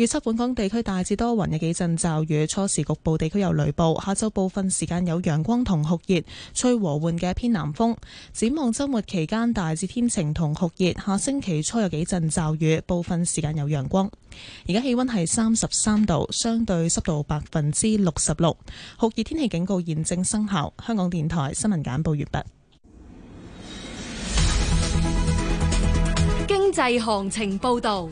預測本港地區大致多雲，有幾陣驟雨，初時局部地區有雷暴，下晝部分時間有陽光同酷熱，吹和緩嘅偏南風。展望週末期間大致天晴同酷熱，下星期初有幾陣驟雨，部分時間有陽光。而家氣溫係33度，相對濕度66%，酷熱天氣警告現正生效。香港電台新聞簡報完畢。 經濟行情報道。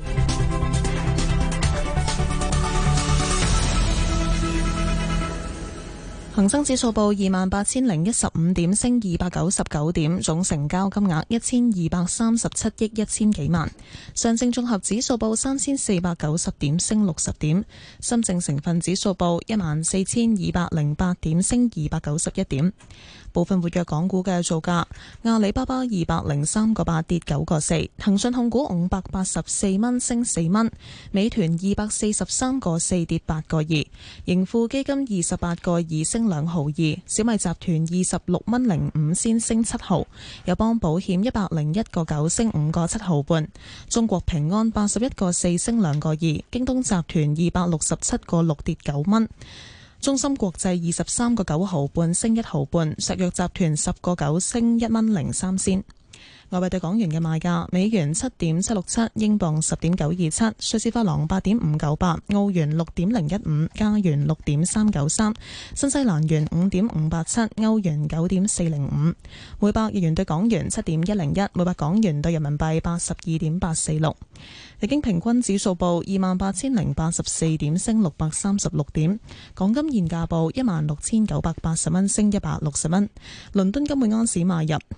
恒生指數報28,015點，升299點，總成交金額1237億1000幾萬。上證綜合指數報3490點，升60點。深證成分指數報14208點，升291點。部分活躍港股嘅造價：阿里巴巴203個8跌9個4，騰訊控股584蚊升4蚊，美團243個4跌8個2，盈富基金28個2升2毫2，小米集團26蚊05仙升7毫，友邦保險101個9升5個7毫半，中國平安81個4升2個2，京東集團267個6跌9蚊。中芯國際23個9毫半升1毫半，石藥集團10個9升1蚊03仙。外幣對港元嘅賣價：美元7.767，英鎊10.927，瑞士法郎8.598，澳元6.015，加元6.393，新西蘭元5.587，歐元9.405，每百日元對港元7.101，每百港元對人民幣82.846。日經平均指數報28,084點，升636點。港金現價報16,980蚊，升160蚊。倫敦金每盎司買入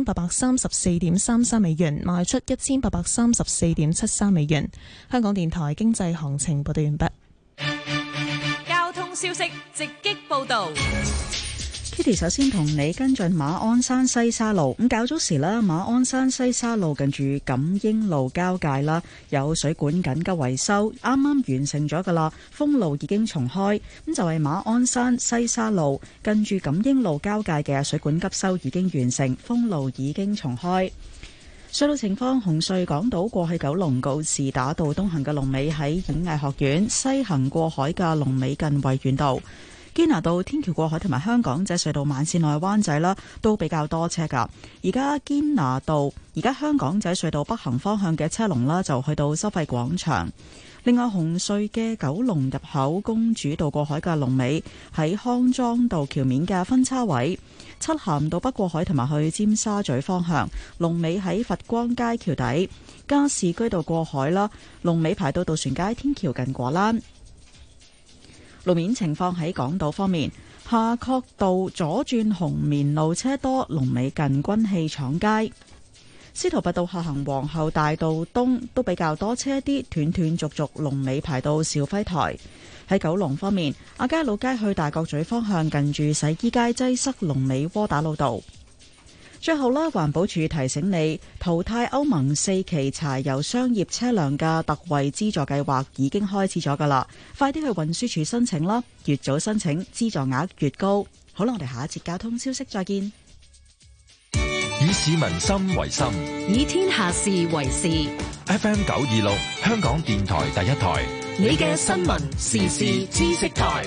1834.33美元，賣出1834.73美元。香港電台經濟行情報道完畢。 交通消息直擊報道。 Kitty 首先同你跟進馬鞍山西沙路。咁較早時咧，馬鞍山西沙路近住錦英路交界啦，有水管緊急維修，啱啱完成咗噶啦，封路已經重開。咁就係馬鞍山西沙路近住錦英路交界嘅水管急修已經完成，封路已經重開。隧道情況：紅隧港島過去九龍告士打道東行嘅龍尾喺演藝學院，西行過海嘅龍尾近維園道。堅拿道天橋過海同埋香港仔隧道慢線內灣仔啦，都比較多車噶。而家香港仔隧道北行方向嘅車龍啦，就去到收費廣場。另外，紅隧嘅九龍入口公主道過海嘅龍尾喺康莊道橋面嘅分叉位。漆咸道北過海同埋去尖沙咀方向龍尾喺佛光街橋底。加士居道過海啦，龍尾排到渡船街天橋近果欄。路面情況喺港島方面，夏慤道左轉紅棉路車多，龍尾近軍器廠街。司徒拔道下行皇后大道東都比較多車啲，斷斷續續龍尾排到肇輝台。喺九龍方面，亞皆老街去大角咀方向近住洗衣街擠塞，龍尾窩打老道。最後啦，環保署提醒你，淘汰歐盟4期柴油商業車輛嘅特惠資助計劃已經開始咗㗎喇，快啲去運輸署申請啦，越早申請資助額越高。好啦，我哋下一節交通消息再見。 以市民心為心， 以天下事為事。 FM 926，香港電台第一台， 你嘅新聞時事知識台。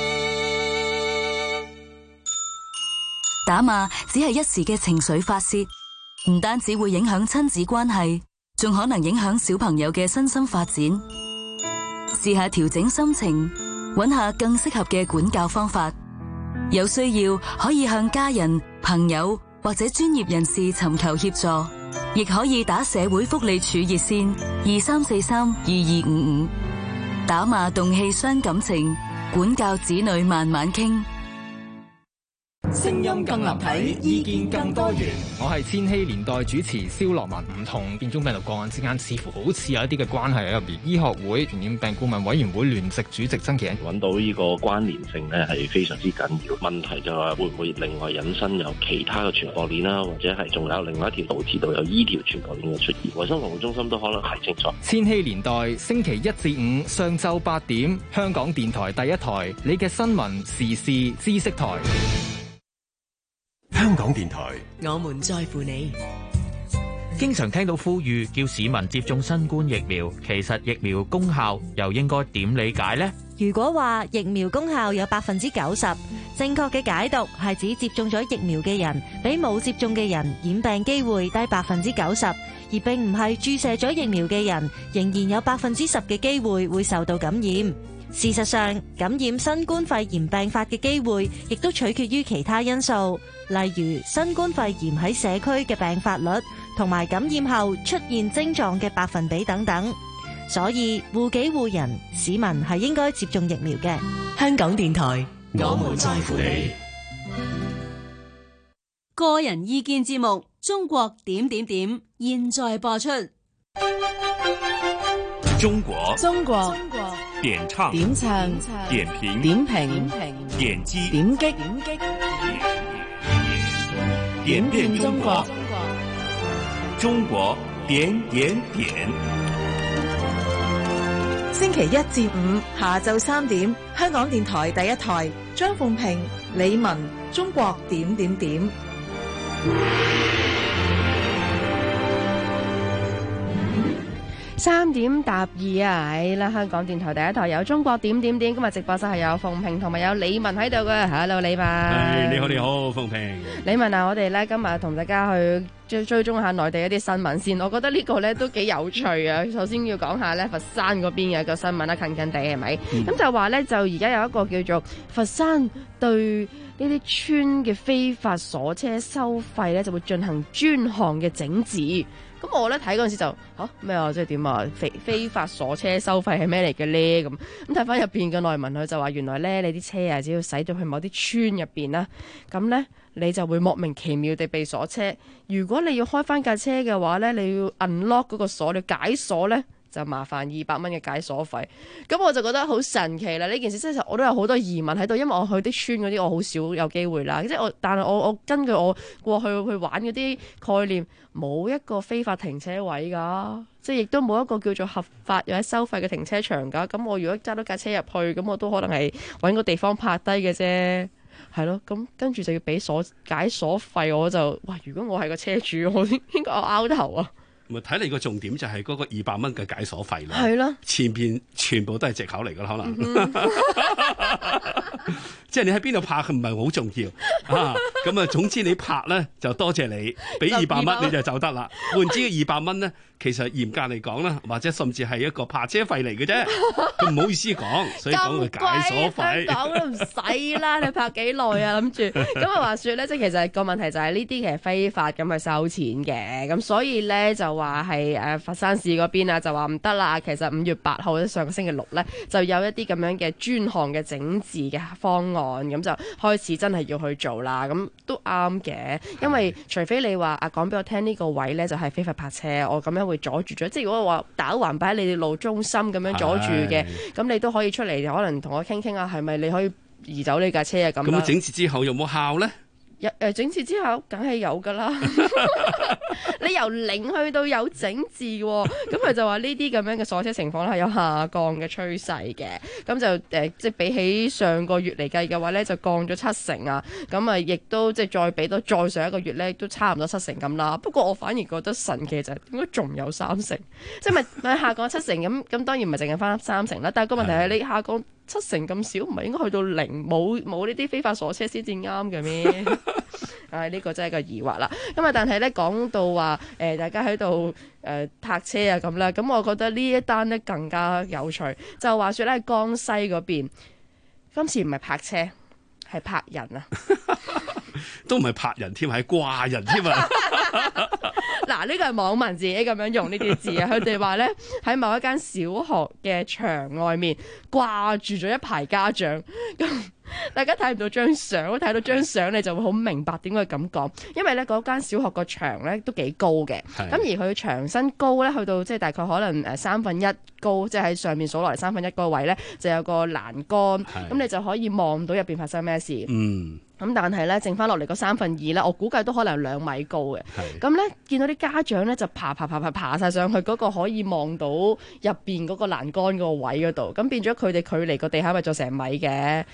打罵只係一時嘅情緒發洩，唔單止會影響親子關係，仲可能影響小朋友嘅身心發展。試下調整心情，揾下更適合嘅管教方法。有需要可以向家人、朋友或者專業人士尋求協助，亦可以打社會福利署熱線23432255。打罵動氣傷感情，管教子女慢慢傾。 聲音更立體，意見更多元。 我係千禧年代主持蕭樂文。唔同變種病毒個案之間似乎好似有一啲嘅關係喺入邊。醫學會傳染病顧問委員會聯席主席曾祈殷揾到呢個關聯性呢係非常之緊要。問題就係會唔會另外引申有其他嘅傳播鏈啦，或者係仲有另外一條導致到有依條傳播鏈嘅出現。衛生防護中心都可能係清楚。 千禧年代星期1至5上晝8點，香港電台第一台，你嘅新聞時事知識台。 香港電台， 我們在乎你。 經常聽到呼籲叫市民接種新冠疫苗，其實疫苗功效又應該點理解呢？ 如果話疫苗功效有90%，正確嘅解讀係指接種咗疫苗嘅人比冇接種嘅人染病機會低90%，而並唔係注射咗疫苗嘅人仍然有10%嘅機會會受到感染。事實上，感染新冠肺炎病發嘅機會亦都取決於其他因素，例如新冠肺炎喺社區嘅病發率同埋感染後出現症狀嘅百分比等等。所以護己護人，市民係應該接種疫苗嘅。 香港電台， 我們在乎你。 個人意見節目《中國點點點》現在播出。 中國點唱點評點擊點遍中國，中國點點點。 星期一至五下晝3點，香港電台第一台，張鳳平、李文，中國點點點。 3點答2啊！係啦，香港電台第一台有中國點點點，今日直播室係有鳳平同埋有李文喺度嘅。Hello， 李文。 你好，你好，鳳平。 李文啊，我哋咧今日同大家去追蹤下內地一啲新聞先。我覺得呢個咧都幾有趣啊！首先要講下咧佛山嗰邊嘅一個新聞啦，近近地係咪？咁就話咧就而家有一個叫做佛山對呢啲村嘅非法鎖車收費咧就會進行專項嘅整治。咁我咧睇嗰陣時就咩啊？即係點啊？非法鎖車收費係咩嚟嘅咧？咁睇翻入邊嘅內文，佢就話原來咧你啲車啊，只要駛到去某啲村入邊啦，咁咧你就會莫名其妙地被鎖車。如果你要開翻架車嘅話咧，你要 unlock 嗰個鎖，你解鎖咧，就麻煩200蚊嘅解鎖費。咁我就覺得好神奇啦！呢件事真係我都有好多疑問喺度，因為我去啲村嗰啲我好少有機會啦。即係但係我根據我過去玩嗰啲概念，冇一個非法停車位㗎，即係亦都冇一個叫做合法或者收費嘅停車場㗎。咁我如果揸到架車入去，咁我都可能係揾個地方泊低嘅啫。係咯，咁跟住就要俾解鎖費，我就如果我係個車主，我應該我拗頭啊！ 睇你個重點就係嗰個200蚊嘅解鎖費啦， 係咯， 前邊全部都係藉口嚟噶啦，可能，即係你喺邊度拍唔係好重要啊。咁啊，總之你拍咧就多謝你，俾200蚊你就走得啦。換之嘅200蚊咧，其實嚴格嚟講啦，或者甚至係一個泊車費嚟嘅啫，佢唔好意思講，所以講個解鎖費。 香港都唔使啦，你泊幾耐啊？諗住咁啊？話說咧，即係其實個問題就係呢啲其實非法咁去收錢嘅，咁所以咧就話係佛山市嗰邊啊，就話唔得啦。其實5月8號上個星期6咧，就有一啲咁樣嘅專項嘅整治嘅方案，咁就開始真係要去做啦。咁都啱嘅，因為除非你話講俾我聽呢個位咧就係非法泊車，我咁樣會阻住咗。即係如果我話打橫擺喺你哋路中心咁樣阻住嘅，咁你都可以出嚟，可能同我傾傾啊，係咪你可以移走呢架車啊？咁整治之後有冇效咧？ 整治之後梗係有噶啦，你由零去到有整治喎，咁佢就話呢啲咁樣嘅鎖車情況咧係有下降嘅趨勢嘅，咁就即係比起上個月嚟計嘅話咧就降咗70%啊，咁啊亦都即係再比到再上一個月咧都差唔多70%咁啦。不過我反而覺得神奇就係點解仲有30%，即係咪下降70%咁當然唔係淨係翻30%啦，但係個問題係你下降70%咁少，唔係應該去到0，冇呢啲非法鎖車先至啱嘅咩？呢個真係個疑惑啦。咁但係咧講到話大家喺度泊車啊咁啦，咁我覺得呢一單咧更加有趣。就話說咧江西嗰邊，今次唔係泊車，係泊人啊， 都唔係泊人添，係掛人添啊！ 嗱，呢個係網民自己咁樣用呢啲字啊，佢哋話咧喺某一間小學嘅牆外面掛住咗一排家長咁。大家睇唔到張相，睇到張相你就會好明白點解咁講，因為咧嗰間小學個牆咧都幾高嘅，咁而佢牆身高咧去到即係大概可能1/3高，即係喺上面數落嚟1/3嗰個位咧就有個欄杆，咁你就可以望到入邊發生咩事。咁但係咧剩翻落嚟個2/3咧，我估計都可能有2米高嘅。咁咧見到啲家長咧就爬晒上去嗰個可以望到入邊嗰個欄杆嗰個位嗰度，咁變咗佢哋距離個地下咪就成米嘅，咁佢就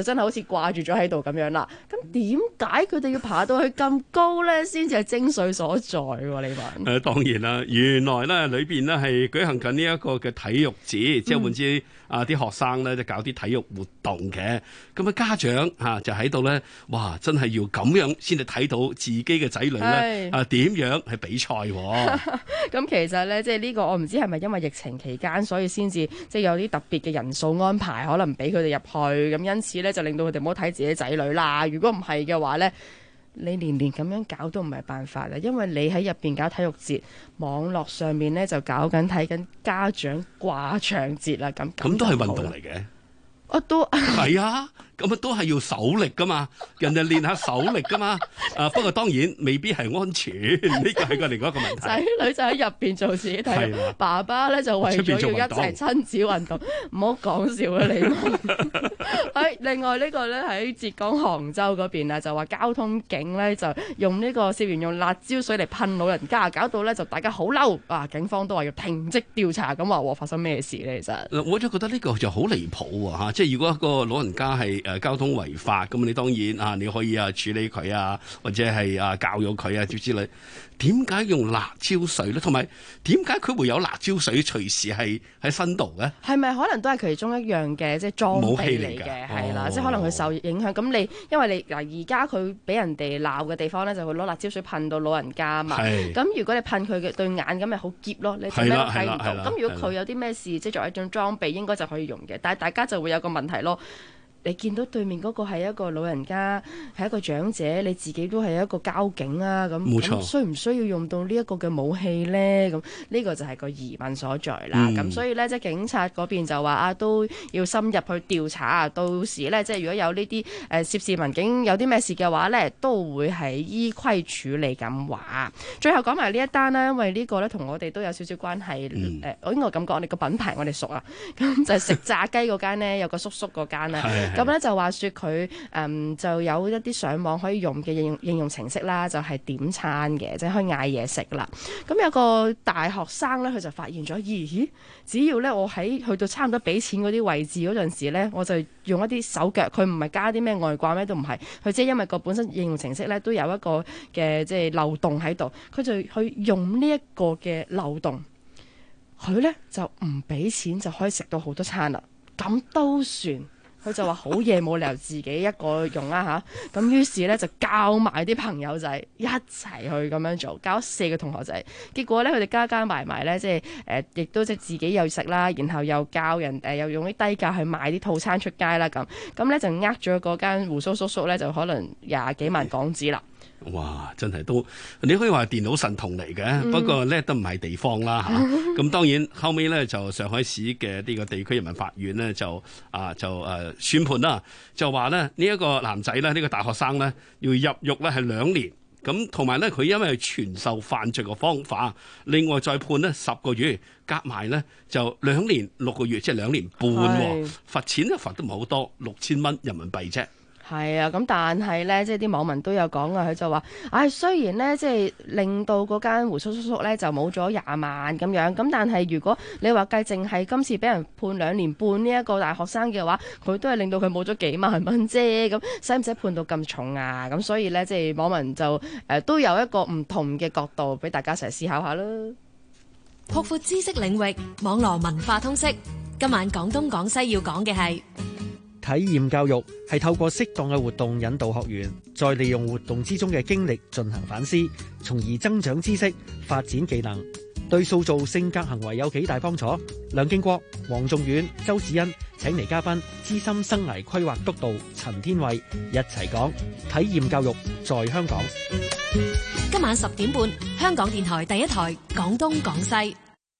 真係好似掛住咗喺度咁樣啦。咁點解佢哋要爬到去咁高咧，先至係精髓所在喎？你問？ 當然啦，原來咧裏邊咧係舉行緊呢一個嘅體育節，即係換之啲學生咧就搞啲體育活動嘅。咁家長就喺度咧，哇！真係要咁樣先至睇到自己嘅仔女咧點樣係比賽。 咁其實咧，即係呢個我唔知係咪因為疫情期間，所以先至即係有啲特別嘅人數安排，可能俾佢哋入去。咁因此咧，就令到佢哋唔好睇自己仔女啦。如果唔係嘅話咧，你年年咁樣搞都唔係辦法啦。因為你喺入邊搞體育節，網絡上面咧就搞緊睇緊家長掛牆節啦。咁都係運動嚟嘅。 都係啊，咁都係要手力噶嘛，人哋練下手力噶嘛。不過當然未必係安全，呢個係個另外一個問題。 仔女就喺入邊做自己體育，爸爸咧就為咗要一齊親子運動，唔好講笑啊你。另外呢個咧喺浙江杭州嗰邊啊，就話交通警咧就用呢個涉嫌用辣椒水嚟噴老人家，搞到咧就大家好嬲啊！警方都話要停職調查，咁話發生咩事咧？其實我就覺得呢個就好離譜啊！即係如果一個老人家係交通違法，咁你當然你可以處理佢啊，或者係教育佢啊之類。點解用辣椒水咧？同埋點解佢會有辣椒水隨時係喺身度咧？ 係咪可能都係其中一樣嘅即係裝備嚟嘅？係啦，即係可能佢受影響。咁你因為你嗱而家佢俾人哋鬧嘅地方咧，就會攞辣椒水噴到老人家嘛。咁如果你噴佢嘅對眼，咁咪好澀咯，你睇咩都睇唔到。咁如果佢有啲咩事，即係作為一種裝備，應該就可以用嘅。但係大家就會有個問題咯。你見到對面嗰個係一個老人家，係一個長者，你自己都係一個交警啊，咁需唔需要用到呢一個嘅武器呢？咁呢個就係個疑問所在啦。咁所以呢，即係警察嗰邊就話都要深入去調查，到時呢，即係如果有呢啲涉事民警有啲咩事嘅話呢，都會係依規處理咁話。最後講埋呢一單啦，因為呢個呢同我哋都有少少關係。我應該咁講，我哋個品牌我哋熟啊。咁就係食炸雞嗰間呢，有個叔叔嗰間呢。咁咧就話說佢就有一啲上網可以用嘅應用程式啦，就係點餐嘅，即係可以嗌嘢食啦。咁有個大學生咧，佢就發現咗，咦？只要咧我喺去到差唔多俾錢嗰啲位置嗰陣時咧，我就用一啲手腳，佢唔係加啲咩外掛咩都唔係，佢即係因為個本身應用程式咧都有一個嘅即係漏洞喺度，佢就去用呢一個嘅漏洞，佢咧就唔俾錢就可以食到好多餐啦，咁都算。佢就話好嘢，冇理由自己一個用啦嚇，咁於是咧就教埋啲朋友仔一齊去咁樣做，教4個同學仔，結果咧佢哋加埋咧，即係亦都即係自己又食啦，然後又教人又用啲低價去賣啲套餐出街啦，咁咧就咗嗰間鬍鬚叔叔咧就可能20幾萬港紙啦。 哇！真係都你可以話電腦神童嚟嘅，不過咧都唔係地方啦嚇。咁當然後尾咧就上海市嘅呢個地區人民法院咧就宣判啦，就話咧呢一個男仔咧呢個大學生咧要入獄咧係2年，咁同埋咧佢因為傳授犯罪嘅方法，另外再判呢10個月，夾埋咧就2年6個月，即係2年半。罰錢咧罰都唔係好多，6000蚊人民幣啫。 係啊，咁但係咧，即係啲網民都有講啊，佢就話，雖然咧，即係令到嗰間鬍鬚叔叔咧就冇咗20萬咁樣，咁但係如果你話計淨係今次俾人判2年半呢一個大學生嘅話，佢都係令到佢冇咗幾萬蚊啫，咁使唔使判到咁重啊？咁所以咧，即係網民就都有一個唔同嘅角度俾大家一齊思考下啦。 擴闊知識領域，網絡文化通識。今晚廣東廣西要講嘅係。 體驗教育係透過適當嘅活動引導學員，再利用活動之中嘅經歷進行反思，從而增長知識、發展技能，對塑造性格行為有幾大幫助？梁敬國、黃仲遠、周子欣請嚟嘉賓，資深生涯規劃督導陳天慧一齊講體驗教育在香港。 今晚10點半，香港電台第一台廣東廣西。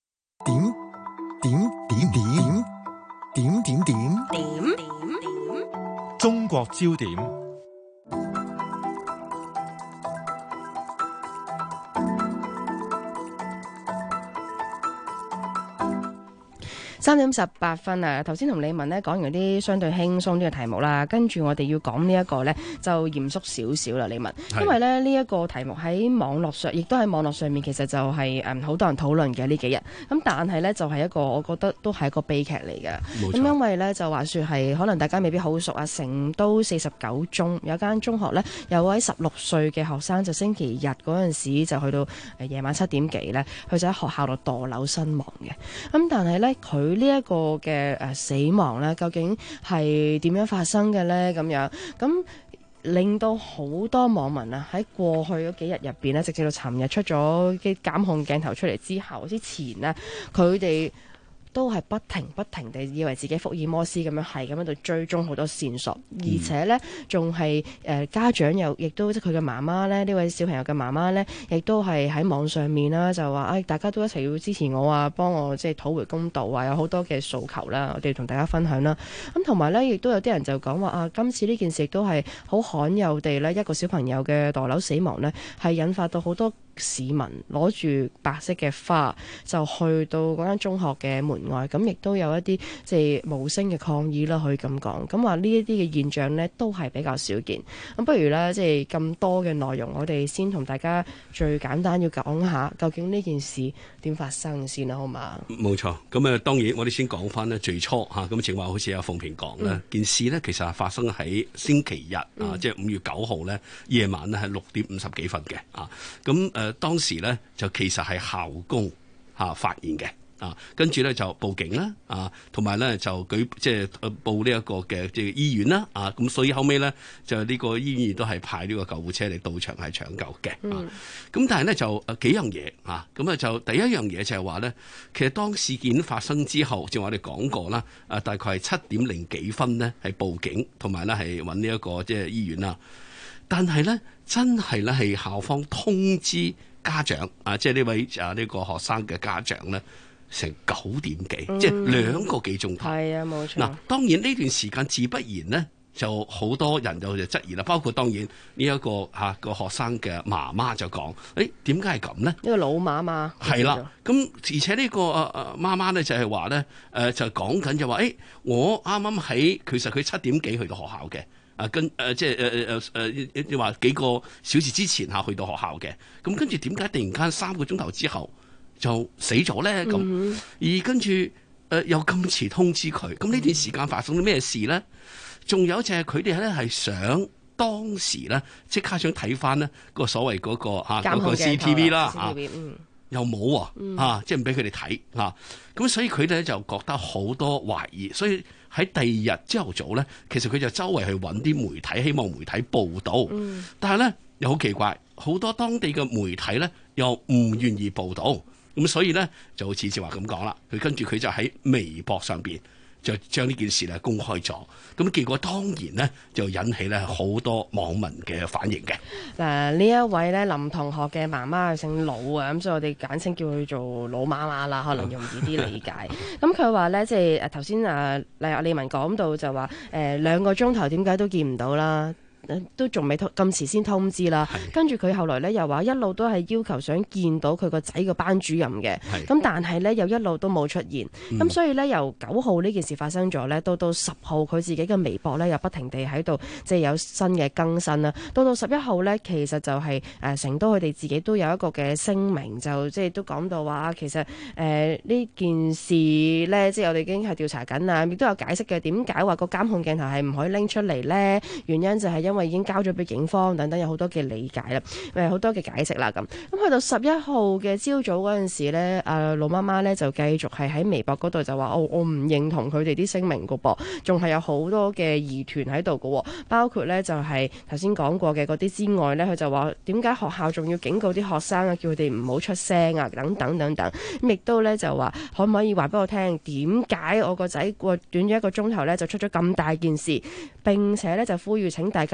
點中國焦點。 3:18啊！頭先同李文呢講完啲相對輕鬆啲嘅題目啦，跟住我哋要講呢一個呢，就嚴肅少少啦，李文。因為咧呢一個題目喺網絡上，亦都喺網絡上面，其實就係好多人討論嘅呢幾日。咁但係呢，就係一個我覺得都係一個悲劇嚟嘅。咁因為呢，就話說係可能大家未必好熟啊，成都49中有間中學呢，有位16歲嘅學生就星期日嗰陣時就去到夜晚7點幾呢，佢就喺學校度墮樓身亡嘅。咁但係呢，佢呢一個嘅死亡呢，究竟係點樣發生嘅呢？咁樣咁令到好多網民啊喺過去嗰幾日入邊呢，直至到尋日出咗啲監控鏡頭出嚟之前呢，佢哋都係不停地以為自己福爾摩斯咁樣係咁喺度追蹤好多線索，而且呢，仲係家長亦都即係佢嘅媽媽呢，呢位小朋友嘅媽媽呢，亦都係喺網上面啦，就話大家都一齊要支持我啊，幫我即係討回公道啊，有好多嘅訴求啦，我哋同大家分享啦。咁同埋呢，亦都有啲人就講話今次呢件事亦都係好罕有地呢，一個小朋友嘅墮樓死亡呢，係引發到好多市民攞住白色嘅花就去到嗰間中學嘅門外，咁亦都有一啲即係無聲嘅抗議啦，可以咁講。咁話呢一啲嘅現象呢，都係比較少見。咁不如呢，即係咁多嘅內容，我哋先同大家最簡單要講下，究竟呢件事點發生先啦，好嘛？ 冇錯。咁當然我哋先講翻呢最初嚇，咁正話好似阿鳳萍講啦，件事呢其實係發生喺星期日即係5月9號呢夜晚呢係6點50幾分嘅啊。咁當時咧就其實係校工發現嘅跟住咧就報警啦同埋咧就報呢一個嘅即係醫院啦咁所以後尾咧就呢個醫院亦都係派呢個救護車嚟到場係搶救嘅咁但係咧就幾樣嘢咁就第一樣嘢就係話咧，其實當事件發生之後，正如我哋講過啦大概係7點0幾分呢係報警，同埋咧係揾呢一個即係醫院啦。但係咧，真係咧係校方通知家長即係呢位呢個學生嘅家長咧，成9點幾，即係2個幾鐘頭。係啊，冇錯。嗱，當然呢段時間自不然呢，就好多人就質疑啦，包括當然呢一個個學生嘅媽媽就講：點解係咁呢？呢個老媽媽係啦，咁而且呢個媽媽咧就係話咧就講緊就話我啱啱其實佢7點幾去到學校嘅。你話幾個小時之前去到學校嘅，咁跟住點解突然間3個鐘頭之後就死咗咧？咁而跟住又咁遲通知佢，咁呢段時間發生咗咩事咧？仲有就係佢哋咧係想當時咧即刻想睇翻呢個所謂嗰個 CCTV 啦又冇即係唔俾佢哋睇咁所以佢哋咧就覺得好多懷疑，所以喺第二日朝頭早咧，其實佢就周圍去揾啲媒體，希望媒體報道。但係咧又好奇怪，好多當地嘅媒體咧又唔願意報道，咁所以咧就好似正話咁講啦，佢跟住佢就喺微博上邊就將呢件事咧公開咗，咁結果當然呢，就引起咧好多網民嘅反應嘅。 嗱，呢一位咧林同學嘅媽媽姓老啊，咁所以我哋簡稱叫佢做老媽媽啦，可能容易啲理解。咁佢話咧，即係頭先李文講到就話2個鐘頭點解都見唔到啦？都仲未咁遲先通知啦，跟住佢後來咧又話一路都係要求想見到佢個仔個班主任嘅，咁但係咧又一路都冇出現，咁所以咧由9號呢件事發生咗咧，到10號佢自己嘅微博咧又不停地喺度即係有新嘅更新啦，到11號咧其實就係成都佢哋自己都有一個嘅聲明，就即係都講到話其實呢件事咧即係我哋已經係調查緊啦，亦都有解釋嘅點解話個監控鏡頭係唔可以拎出嚟咧，原因就係因為已經交咗俾警方等等，有好多嘅理解啦，好多嘅解釋啦咁。咁去到11號嘅朝早嗰陣時咧，老媽媽咧就繼續係喺微博嗰度就話我唔認同佢哋啲聲明噶噃，仲係有好多嘅疑團喺度噶，包括咧就係頭先講過嘅嗰啲之外咧，佢就話點解學校仲要警告啲學生啊，叫佢哋唔好出聲啊，等等等等。咁亦都咧就話可唔可以話俾我聽，點解我個仔過短咗1個鐘頭咧就出咗咁大件事，並且咧就呼籲請大家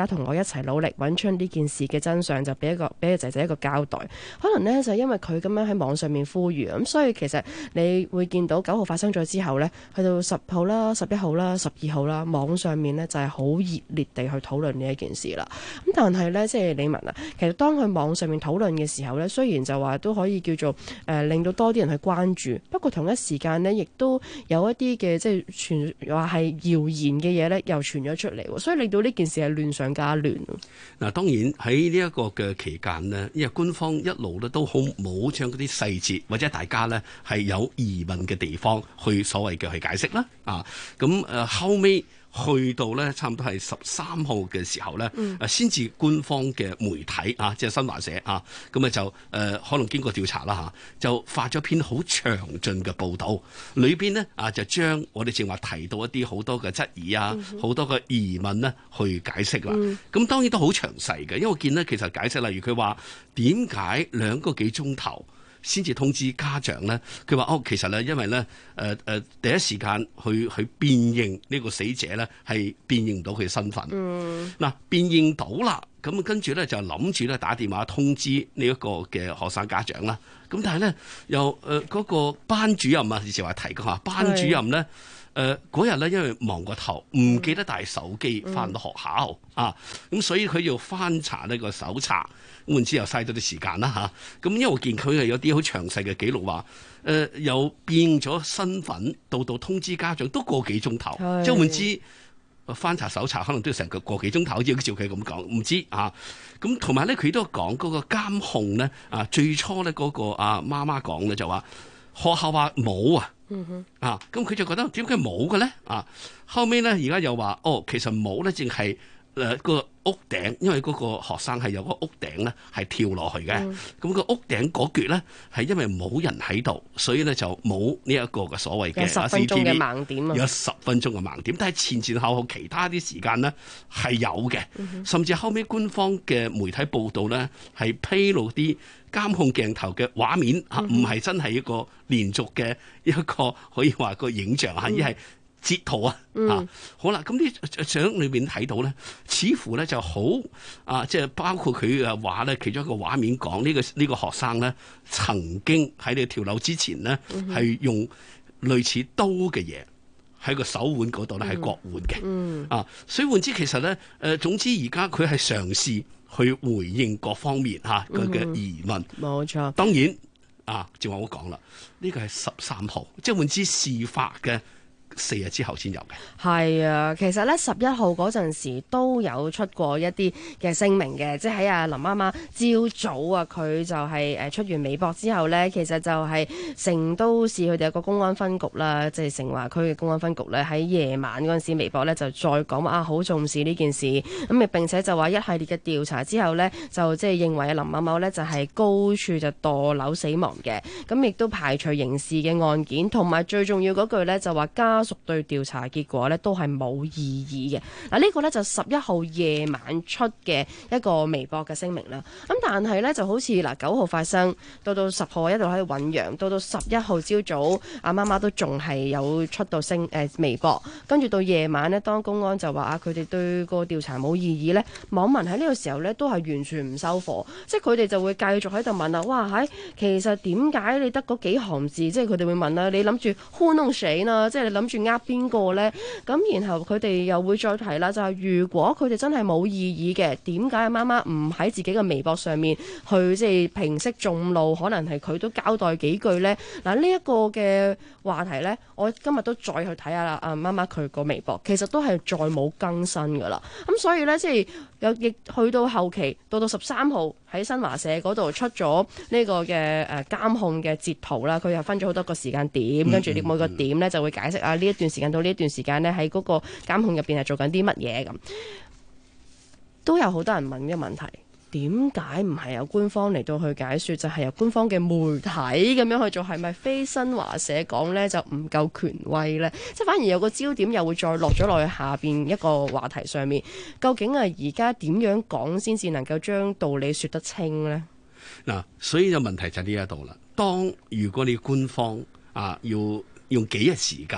同我一齊努力揾出呢件事嘅真相，就俾個仔仔一個交代。可能呢，就因為佢咁樣喺網上面呼籲，咁所以其實你會見到9號發生咗之後呢，去到10號啦、11號啦、12號啦，網上面呢就係好熱烈地去討論呢一件事啦。咁但係呢，即係李文啊，其實當佢網上面討論嘅時候呢，雖然就話都可以叫做令到多啲人去關注，不過同一時間呢，亦都有一啲嘅即係傳話係謠言嘅嘢呢，又傳咗出嚟，所以令到呢件事係亂上加亂。 嗱，當然喺呢一個嘅期間呢，因為官方一路咧都好冇將嗰啲細節或者大家呢係有疑問嘅地方去所謂嘅去解釋啦。咁後尾去到咧差唔多係13號嘅時候咧，先至官方嘅媒體即係新華社咁就可能經過調查啦就發咗篇好詳盡嘅報導，裏邊呢就將我哋正話提到一啲好多嘅質疑好多嘅疑問呢去解釋啦。咁當然都好詳細嘅，因為我見呢其實解釋例如佢話點解2個幾鐘頭先至通知家長咧？佢話其實咧，因為咧，第一時間去辨認呢個死者咧，係辨認到佢嘅身份。嗱，辨認到啦，咁跟住咧就諗住咧打電話通知呢一個嘅學生家長啦。咁但係咧，又嗰個班主任以前話提過班主任咧。嗰日咧，因為忙過頭，唔記得帶手機翻到學校咁所以佢要翻查呢個搜查，咁之後嘥咗啲時間啦咁因為我見佢係有啲好詳細嘅記錄話，又變咗身份，到通知家長都個幾鐘頭，即係換之翻查搜查可能都要成個幾鐘頭，好似照佢咁講，唔知咁同埋咧，佢都講嗰個監控咧最初咧嗰個媽媽講咧就話學校話冇咁佢就覺得點解冇嘅咧？後尾咧而家又話其實冇咧，淨係個屋頂，因為嗰個學生係有個屋頂咧係跳落去嘅。咁個屋頂嗰橛咧係因為冇人喺度，所以咧就冇呢一個嘅所謂嘅 10分鐘嘅盲點有10分鐘嘅盲點，但係前後後其他啲時間呢係有嘅，甚至後尾官方嘅媒體報道咧係披露啲監控鏡頭嘅畫面唔係真係一個連續嘅一個可以話個影像而係截圖好啦，咁啲相裏面睇到咧，似乎咧就好即係包括佢話咧，其中一個畫面講呢個學生咧，曾經喺你跳樓之前呢，係用類似刀嘅嘢喺個手腕嗰度咧係割腕嘅所以換之其實咧總之而家佢係嘗試去回應各方面佢嘅疑問， 冇錯。 當然正話我講啦，呢個係13號，即係換之事發嘅4日之後先有嘅。 係啊，其實咧11號嗰陣時都有出過一啲嘅聲明嘅，即係喺林媽媽朝早佢就係出完微博之後咧，其實就係成都市佢哋有個公安分局啦，即係成華區嘅公安分局咧，喺夜晚嗰陣時微博咧就再講話好重視呢件事，咁並且就話一系列嘅調查之後咧，就即係認為林某某咧就係高處就墮樓死亡嘅，咁亦都排除刑事嘅案件，同埋最重要嗰句咧就話家屬對調查結果咧都係冇異議嘅。嗱，呢個咧就11號夜晚出嘅一個微博嘅聲明啦。咁但係咧就好似9號發生，到10號一度喺度醞釀，到11號朝早阿媽媽都仲係有出到微博，跟住到夜晚呢，當公安就話佢哋對個調查冇異議咧，網民喺呢個時候咧都係完全唔收貨，即係佢哋就會繼續喺度問啦，哇其實點解你得嗰幾行字？即係佢哋會問啦，你諗住糊弄誰呢？即係你諗住邊個呢？咁然後佢哋又會再提啦，就係如果佢哋真係冇異議嘅，點解媽媽唔喺自己嘅微博上面去即係平息眾怒？可能係佢都交代幾句呢。嗱，呢一個嘅話題呢，我今日都再去睇下啦。媽媽佢個微博其實都係再冇更新噶啦。咁所以呢，即係亦去到後期，到13號喺新華社嗰度出咗呢個嘅監控嘅截圖啦。佢又分咗好多個時間點，跟住你每個點呢就會解釋呢一段時間到呢一段時間呢，喺嗰個監控入邊係做緊啲乜嘢咁，都有好多人問嘅問題，點解唔係由官方嚟到去解說，就係由官方嘅媒體咁樣去做，係咪非新華社講呢就唔夠權威呢？即係反而有個焦點又會再落咗落去下邊一個話題上面，究竟而家點樣講先至能夠將道理說得清呢？ 嗱，所以個問題就喺呢一度啦。當如果你官方要用幾日時間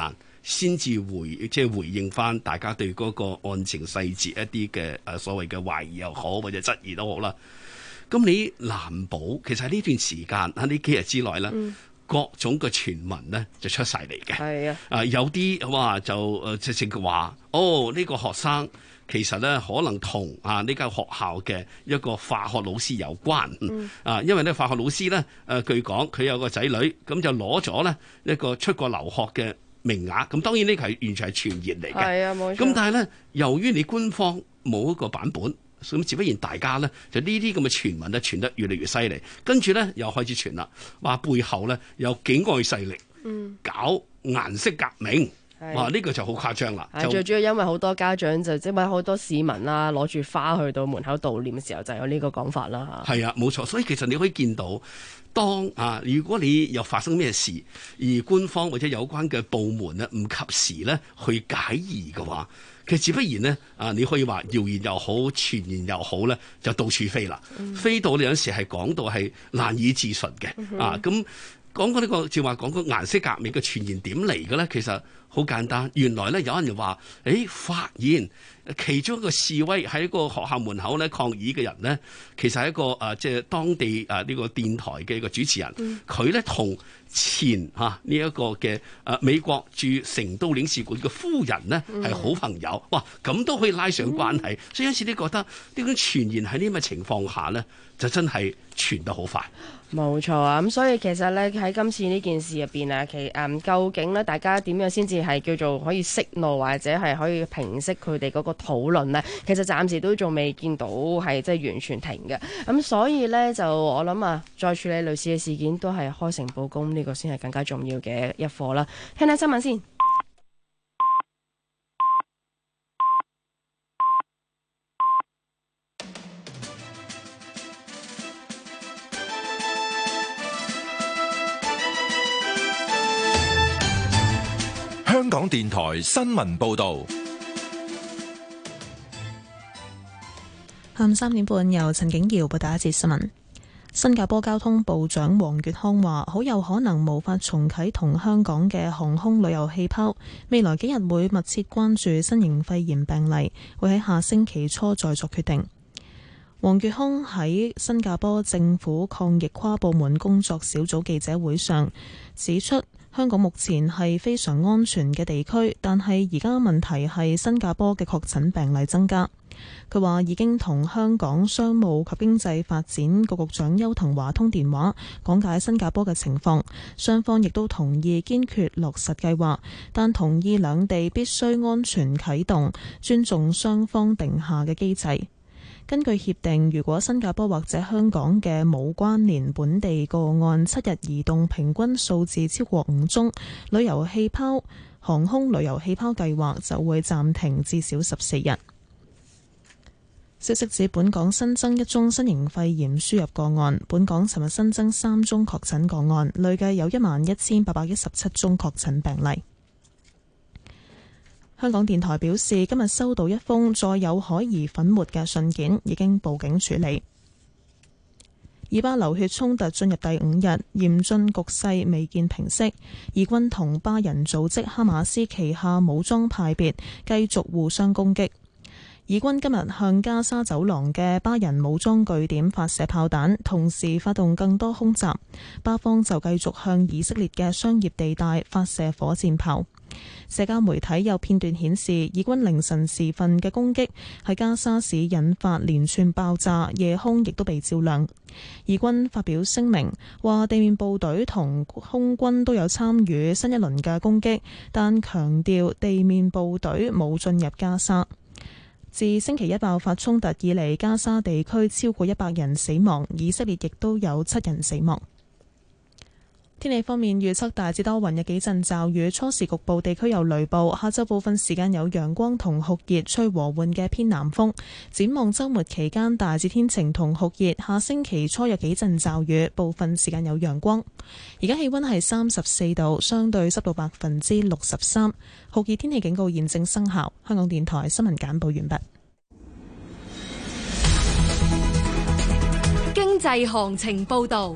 先至回應翻大家對嗰個案情細節一啲嘅所謂嘅懷疑又好或者質疑都好啦。咁你難保其實喺呢段時間喺呢幾日之內咧，各種嘅傳聞咧就出晒嚟嘅。 係啊， 有啲哇就直情話呢個學生其實咧可能同呢間學校嘅一個化學老師有關。因為咧化學老師咧據講佢有個仔女，咁就攞咗咧一個出國留學嘅名額。咁當然呢個係完全係傳言嚟嘅。 係啊，冇錯。 咁但係咧，由於你官方冇一個版本。咁自不然大家咧就呢啲咁嘅傳聞咧傳得越嚟越犀利，跟住咧又開始傳啦，話背後咧有境外勢力搞顏色革命，哇！呢個就好誇張啦。 最主要因為好多家長就即係好多市民啦，攞住花去到門口悼念嘅時候，就有呢個講法啦。 係啊，冇錯。所以其實你可以見到，當如果你又發生咩事，而官方或者有關嘅部門咧唔及時咧去解疑嘅話，其實自不然呢，你可以話謠言又好，傳言又好咧，就到處飛啦，飛到你有時係講到係難以置信嘅。咁講過呢個，就話講個顏色革命嘅傳言點嚟嘅咧？其實好簡單，原來咧有人就話，發現其中一個示威喺一個學校門口咧抗議嘅人咧，其實係一個即係當地呢個電台嘅一個主持人，佢咧同前呢一個嘅美國駐成都領事館嘅夫人呢係好朋友。哇！咁都可以拉上關係。所以有時你覺得呢種傳言喺呢咁嘅情況下呢，就真係傳得好快。 冇錯啊！咁所以其實咧喺今次呢件事入邊啊，究竟咧大家點樣先至係叫做可以息怒或者係可以平息佢哋嗰個討論呢？其實暫時都仲未見到係即係完全停嘅。咁所以咧就我諗再處理類似嘅事件都係開誠佈公，呢個先係更加重要嘅一課啦。聽聽新聞先。 香港電台新聞報道， 下午3點半由陳景瑤報道一節新聞。新加坡交通部長黃月康話，好有可能無法重啟同香港嘅航空旅遊氣泡，未來幾日會密切關注新型肺炎病例，會喺下星期初再作決定。黃月康喺新加坡政府抗疫跨部門工作小組記者會上指出，香港目前係非常安全嘅地區，但係而家問題係新加坡嘅確診病例增加。佢話已經同香港商務及經濟發展局局長邱騰華通電話，講解新加坡嘅情況，雙方亦都同意堅決落實計劃，但同意兩地必須安全啟動，尊重雙方定下嘅機制。根據協定，如果新加坡或者香港嘅冇關聯本地個案7日移動平均數字超過5宗，航空旅遊氣泡計劃就會暫停至少14日。消息指本港新增1宗新型肺炎輸入個案，本港尋日新增3宗確診個案，累計有11,817宗確診病例。香港電台表示，今日收到一封載有可疑粉末嘅信件，已經報警處理。以巴流血衝突進入第5日，嚴峻局勢未見平息，以軍同巴人組織哈馬斯旗下武裝派別繼續互相攻擊。以軍今日向加沙走廊嘅巴人武裝據點發射炮彈，同時發動更多空襲。巴方就繼續向以色列嘅商業地帶發射火箭炮。社交媒體有片段顯示，以軍凌晨時分嘅攻擊喺加沙市引發連串爆炸，夜空亦都被照亮。以軍發表聲明話，地面部隊同空軍都有參與新一輪嘅攻擊，但強調地面部隊冇進入加沙。自星期一爆發衝突以嚟，加沙地區超過100人死亡，以色列亦都有7人死亡。天氣方面預測大致多雲，有幾陣驟雨，初時局部地區有雷暴，下晝部分時間有陽光同酷熱，吹和緩嘅偏南風。展望週末期間大致天晴同酷熱，下星期初有幾陣驟雨，部分時間有陽光。而家氣溫係34度，相對濕度63%，酷熱天氣警告現正生效。香港電台新聞簡報完畢。 經濟行情報道。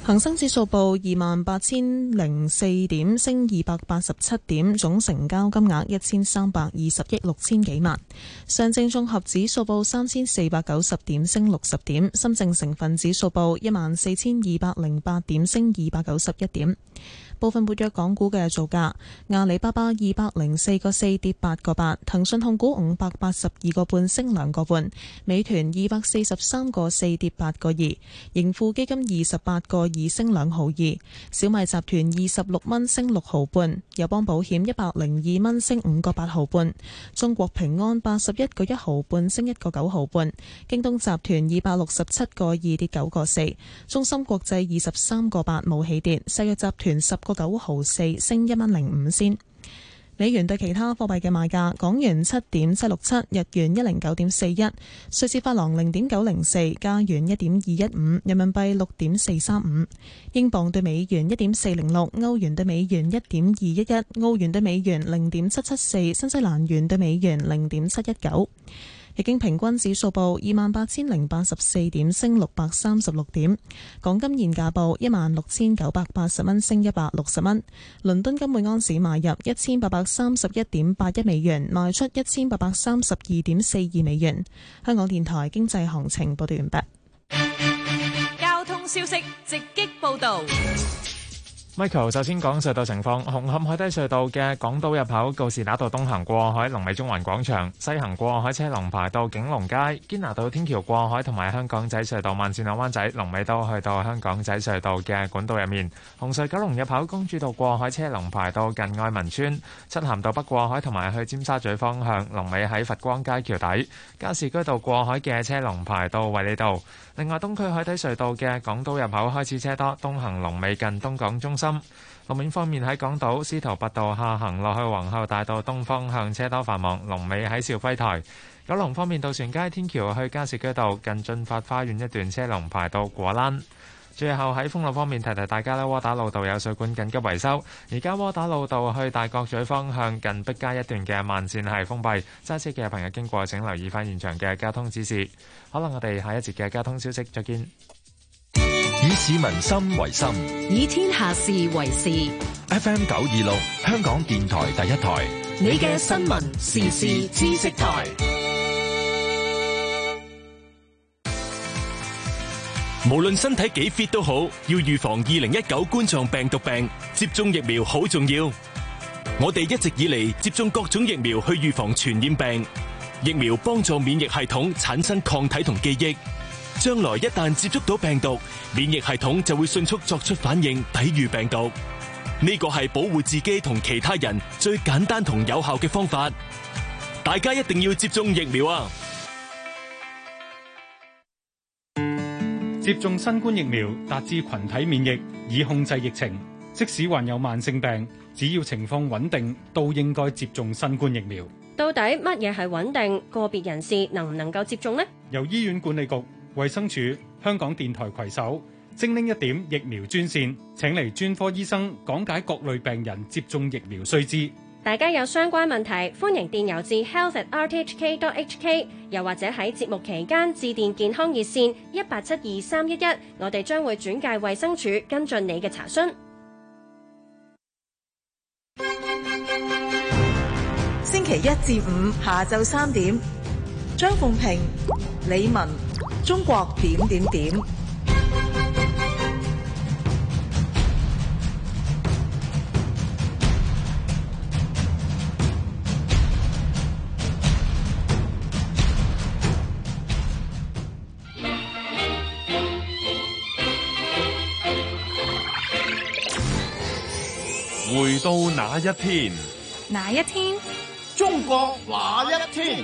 恒生指數報28,004點，升287點，總成交金額1320億6千幾萬。上證綜合指數報3490點，升60點。深證成分指數報14208點，升291點。部分活躍港股嘅造價：阿里巴巴204個4跌8個8，騰訊控股582個半升2個半，美團243個4跌8個2，盈富基金28個2升2毫2，小米集團26蚊升6毫半，友邦保險102蚊升5個8毫半，中國平安81個1毫半升1個9毫半，京東集團267個2跌9個4，中芯國際23個8冇起跌，世藥集團10個9毫4升1蚊05仙。美元對其他貨幣嘅賣價：港元7.767，日元109.41，瑞士法郎0.904，加元1.215，人民幣6.435，英鎊對美元1.406，歐元對美元1.211，澳元對美元0.774，新西蘭元對美元0.719。日經平均指數報28,084點，升636點。港金現價報16,980蚊，升160蚊。倫敦金每盎司買入1831.81美元，賣出1832.42美元。香港電台經濟行情報道完畢。 交通消息直擊報道。 Michael 首先講隧道情況，紅磡海底隧道嘅港島入口告士打道東行過海，龍尾中環廣場；西行過海車龍排到景隆街、堅拿道天橋過海同埋香港仔隧道慢線灣仔龍尾都去到香港仔隧道嘅管道入面。紅隧九龍入口公主道過海車龍排到近愛民邨，漆咸道北過海同埋去尖沙咀方向龍尾喺佛光街橋底，加士居道過海嘅車龍排到衛理道。另外，東區海底隧道嘅港島入口開始車多，東行龍尾近東港中心。路面方面喺港島司徒拔道下行落去皇后大道東方向車多繁忙，龍尾喺兆輝台。九龍方面，渡船街天橋去加士居道近駿發花園一段車龍排到果欄。最後喺封路方面提提大家啦，窩打老道有水管緊急維修，而家窩打老道去大角咀方向近碧街一段嘅慢線係封閉，揸車嘅朋友經過請留意翻現場嘅交通指示。好啦，我哋下一節嘅交通消息再見。 以市民心為心， 以天下事為事。 FM 926，香港電台第一台， 你嘅新聞時事知識台。 無論身體幾 fit 都好，要預防2019冠狀病毒病，接種疫苗好重要。我哋一直以嚟接種各種疫苗去預防傳染病，疫苗幫助免疫系統產生抗體同記憶。將來一旦接觸到病毒，免疫系統就會迅速作出反應，抵禦病毒。呢個係保護自己同其他人最簡單同有效嘅方法。大家一定要接種疫苗啊！ 接種新冠疫苗達至群體免疫，以控制疫情。即使患有慢性病，只要情況穩定，都應該接種新冠疫苗。 到底乜嘢係穩定？個別人士能唔能夠接種呢？ 由醫院管理局、衛生署、香港電台攜手，精靈一點疫苗專線，請嚟專科醫生講解各類病人接種疫苗須知。 大家有相關問題，歡迎電郵至 health@rthk.hk， 又或者喺節目期間致電健康熱線1872-311，我哋將會轉介衛生署跟進你嘅查詢。 星期一至五下晝3點，張鳳平、李文，中國點點點。 回到那一天， 哪一天？ 中國那一天？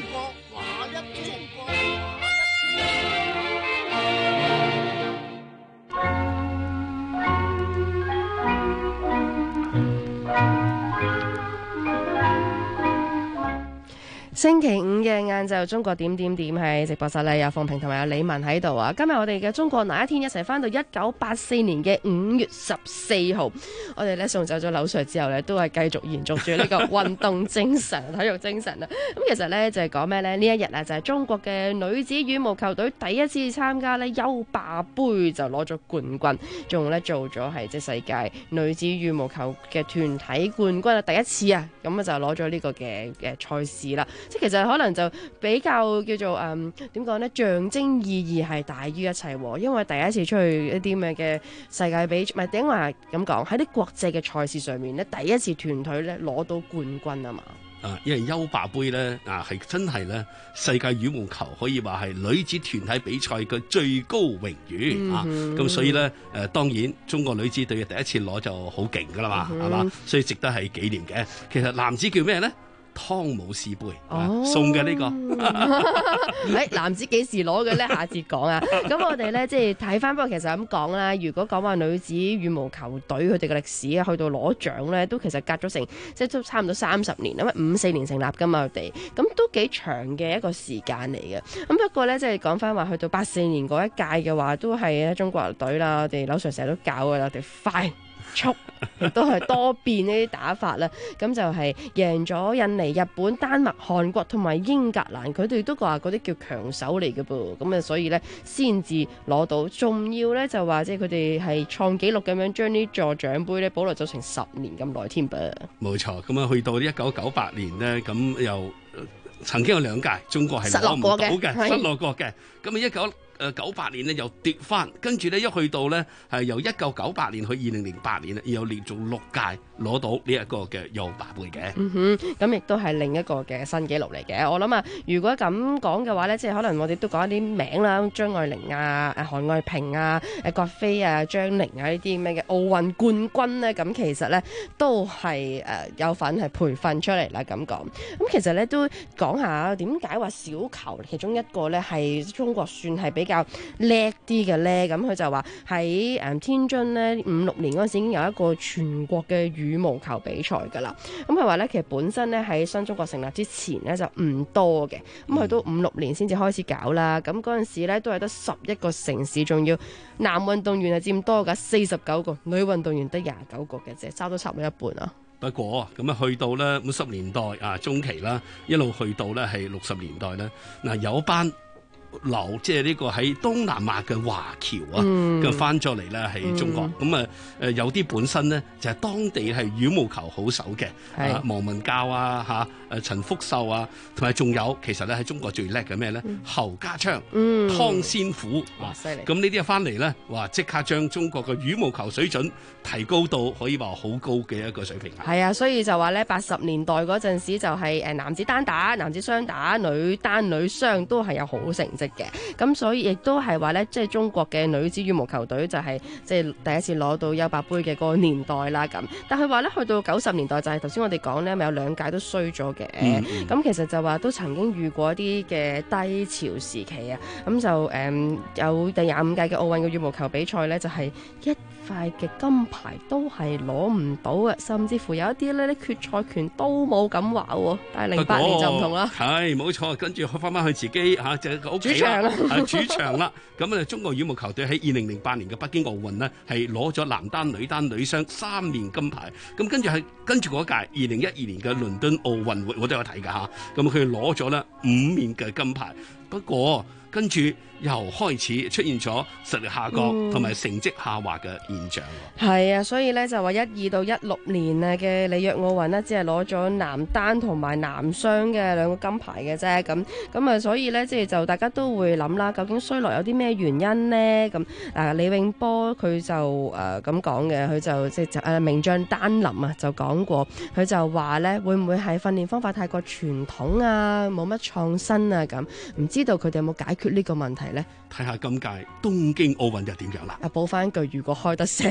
星期五嘅晏晝，中國點喺直播室咧，有鳳平同埋有李文喺度啊！今日我哋嘅中國那一天一齊翻到1984年嘅5月14號，我哋咧送走咗柳 Sir 之後咧，都係繼續延續住呢個運動精神、體育精神啊！咁其實咧就係講咩咧？呢一日啊，就係中國嘅女子羽毛球隊第一次參加咧優霸杯，就攞咗冠軍，仲咧做咗係即係世界女子羽毛球嘅團體冠軍啊！第一次啊，咁啊就攞咗呢個嘅賽事啦。即係其實可能就比較叫做點講呢？象徵意義係大於一切喎，因為第一次出去一啲咩嘅世界比，唔係點話咁講，喺啲國際嘅賽事上面呢，第一次團隊咧攞到冠軍啊嘛。 因為優霸杯咧係真係咧世界羽毛球可以話係女子團體比賽嘅最高榮譽啊！咁所以咧當然中國女子隊嘅第一次攞就好勁噶啦嘛，係嘛？所以值得係紀念嘅。其實男子叫咩咧？湯姆士杯送嘅呢個， 男子幾時攞嘅呢？下節講啊！咁我哋呢，即係睇翻，不過其實咁講啦，如果講話女子羽毛球隊佢哋嘅歷史啊，去到攞獎呢，都其實隔咗成即係都差唔多30年，因為54年成立噶嘛，佢哋咁都幾長嘅一個時間嚟嘅。咁不過呢，即係講翻話去到84年嗰一屆嘅話，都係中國隊啦，我哋柳 Sir 成日都教噶啦，我哋快速亦都係多變呢啲打法啦，咁就係贏咗印尼、日本、丹麥、韓國同埋英格蘭，佢哋都話嗰啲叫強手嚟嘅噃，咁啊所以呢，先至攞到，仲要呢，就話即係佢哋係創紀錄咁樣將呢座獎杯呢保留咗成10年咁耐添噃。冇錯，咁啊去到1998年呢，咁又曾經有2屆中國係攞唔到嘅，失落過嘅，咁啊98年呢又跌翻，跟住呢一去到呢係由1998年去2008年呢，又連續6屆攞到呢一個嘅優霸杯嘅。咁亦都係另一個嘅新紀錄嚟嘅。我諗啊，如果咁講嘅話呢，即係可能我哋都講一啲名啦，張愛玲啊、韓愛萍啊、郭飛啊、張寧啊呢啲咩嘅奧運冠軍呢，咁其實呢都係有份係培訓出嚟啦。咁講，咁其實呢都講下點解話小球其中一個呢係中國算係比較叻啲嘅咧，咁佢就話喺天津咧56年嗰陣時已經有一個全國嘅羽毛球比賽噶啦。咁佢話咧其實本身咧喺新中國成立之前咧就唔多嘅，咁去到56年先至開始搞啦。咁嗰陣時咧都係得11個城市，仲要男運動員係佔多噶49個，女運動員得29個嘅啫，差都差唔多一半啊。 不過咁啊，去到咧50年代啊中期啦，一路去到咧係60年代咧，嗱有班即係呢個喺東南亞嘅華僑啊，咁翻咗嚟咧喺中國，咁有啲本身呢，就係當地係羽毛球好手嘅，王文教啊陳福壽啊，同埋仲有其實咧喺中國最叻嘅咩咧？侯家昌、湯仙虎，犀利！咁呢啲翻嚟咧，哇！即刻將中國嘅羽毛球水準提高到可以話好高嘅一個水平。係啊， 所以就話咧80年代嗰陣時就係男子單打、男子雙打、女單、女雙都係有好成績嘅，咁所以亦都係話咧，即係中國嘅女子羽毛球隊就係即係第一次攞到優霸杯嘅嗰個年代啦。咁，但係話咧去到90年代就係頭先我哋講咧，咪有2屆都衰咗嘅。咁其實就話都曾經遇過一啲嘅低潮時期啊。咁就有第25屆嘅奧運嘅羽毛球比賽咧，就係一塊嘅金牌都係攞唔到嘅，甚至乎有一啲咧啲決賽權都冇咁話喎。但係08年就唔同啦， 係冇錯，跟住翻翻去自己就個屋企啦，主場啦。咁中國羽毛球隊喺2008年嘅北京奧運呢，係攞咗男單、女單、女雙3面金牌。咁跟住嗰屆2012年嘅倫敦奧運會，我都有睇㗎嚇。咁佢攞咗咧5面嘅金牌，不過跟住又開始出現咗實力下降同埋成績下滑嘅現象。 係啊，所以咧就話12到16年啊嘅里約奧運呢，只係攞咗男單同埋男雙嘅2個金牌嘅啫。咁啊，所以咧即係就大家都會諗啦，究竟衰落有啲咩原因呢？咁李永波佢就咁講嘅，佢就即係名將丹林啊就講過，佢就話咧會唔會係訓練方法太過傳統啊，冇乜創新啊咁，唔知道佢哋有冇解決呢個問題？ 睇下今屆東京奧運又點樣啦？ 補翻句，如果開得成。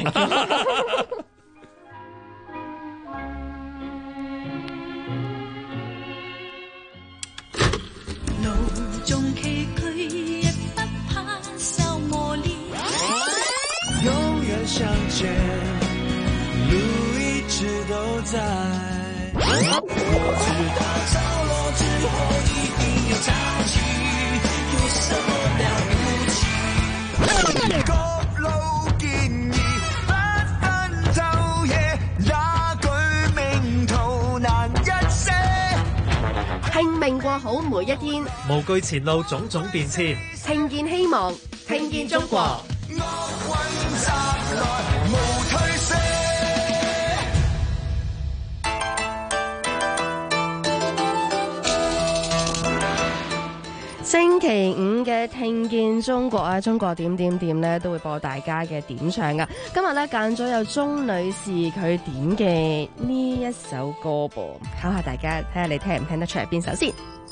路縱崎嶇，亦不怕受磨練。永遠向前，路一直都在。 拼命過好每一天， 無懼前路種種變遷， 聽見希望，聽見中國。星期五嘅聽見中國啊，中國點點點咧都會播大家嘅點唱噶。今日咧揀咗有鐘女士佢點嘅呢一首歌噃，考下大家睇下你聽唔聽得出係邊首先。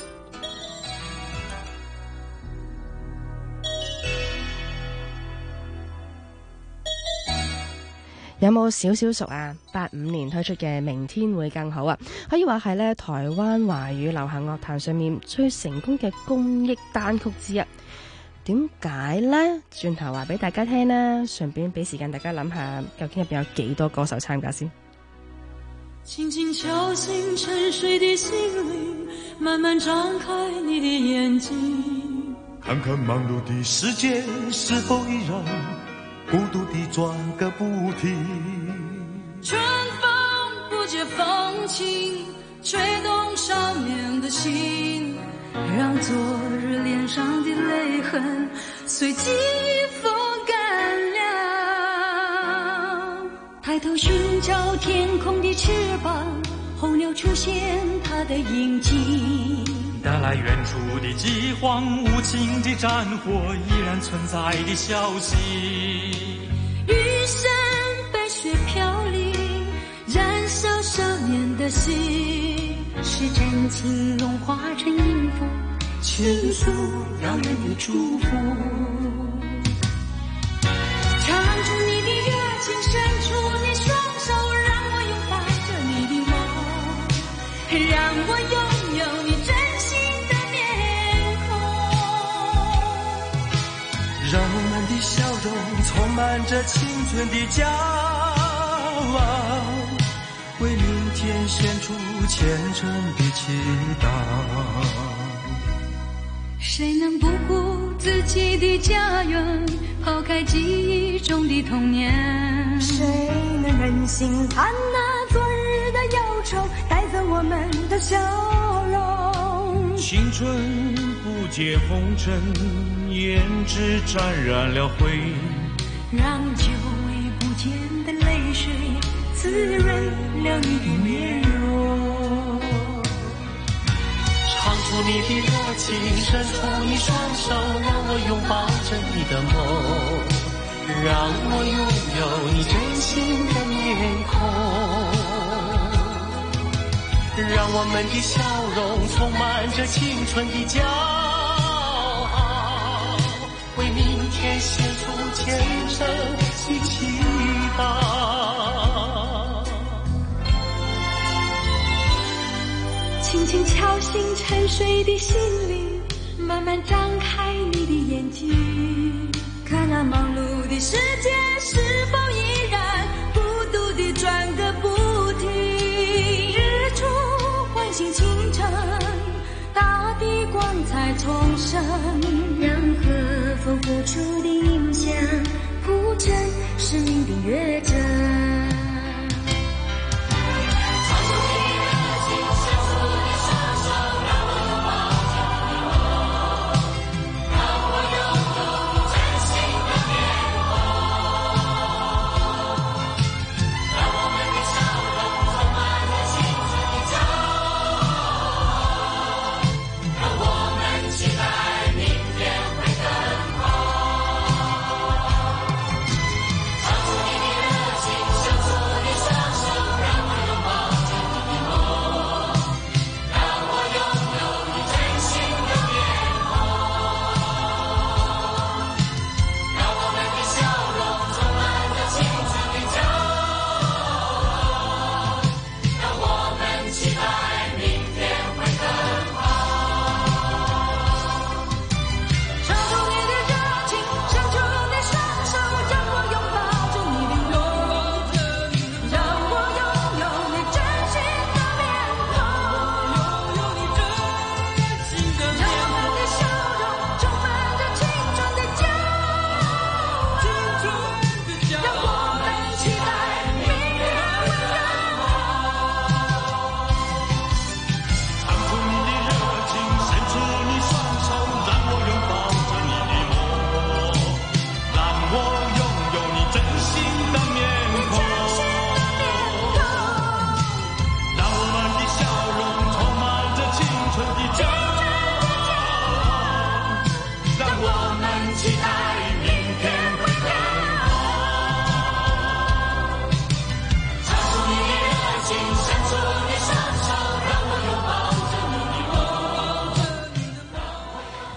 有冇少少熟啊？85年推出嘅《明天會更好》啊，可以話係咧台灣華語流行樂壇上面最成功嘅公益單曲之一。點解呢？轉頭話俾大家聽啦，順便俾時間大家諗下，究竟入邊有幾多歌手參加先。 輕輕敲醒沉睡的心靈，慢慢張開你的眼睛， 看看忙碌的世界是否依然孤獨地轉個不停， 春風不解風情，吹動少年的心，讓昨日臉上的淚痕隨季風乾了。抬頭尋找天空的翅膀，候鳥出現它的影跡， 帶來遠處的饑荒，無情的戰火依然存在的消息。 雨傘被雪飄零，燃燒少年的心，是真情融化成音符，傾訴遙遠的祝福。唱出你的熱情，伸出你雙手，讓我擁抱着你的夢，讓我擁有你真心的面孔， 讓我們的笑容充滿着青春的驕傲，為明天獻出虔誠的祈禱。 誰能不顧自己的家園，拋開記憶中的童年？ 誰能忍心看那昨日的憂愁，帶走我們的笑容？ 青春不解紅塵，胭脂沾染了灰， 讓久違不見的淚水滋潤了你的面容。 唱出你的熱情，伸出你雙手，讓我擁抱着你的夢，讓我擁有你真心的面孔，讓我們的笑容充滿着青春的驕傲，為明天獻出虔誠的祈禱。 輕輕敲醒沉睡的心靈，慢慢張開你的眼睛，看那忙碌的世界是否依然孤獨地轉個不停。日出喚醒清晨，大地光彩重生，讓和風付出的影響鋪成生命的樂章。 唱出你的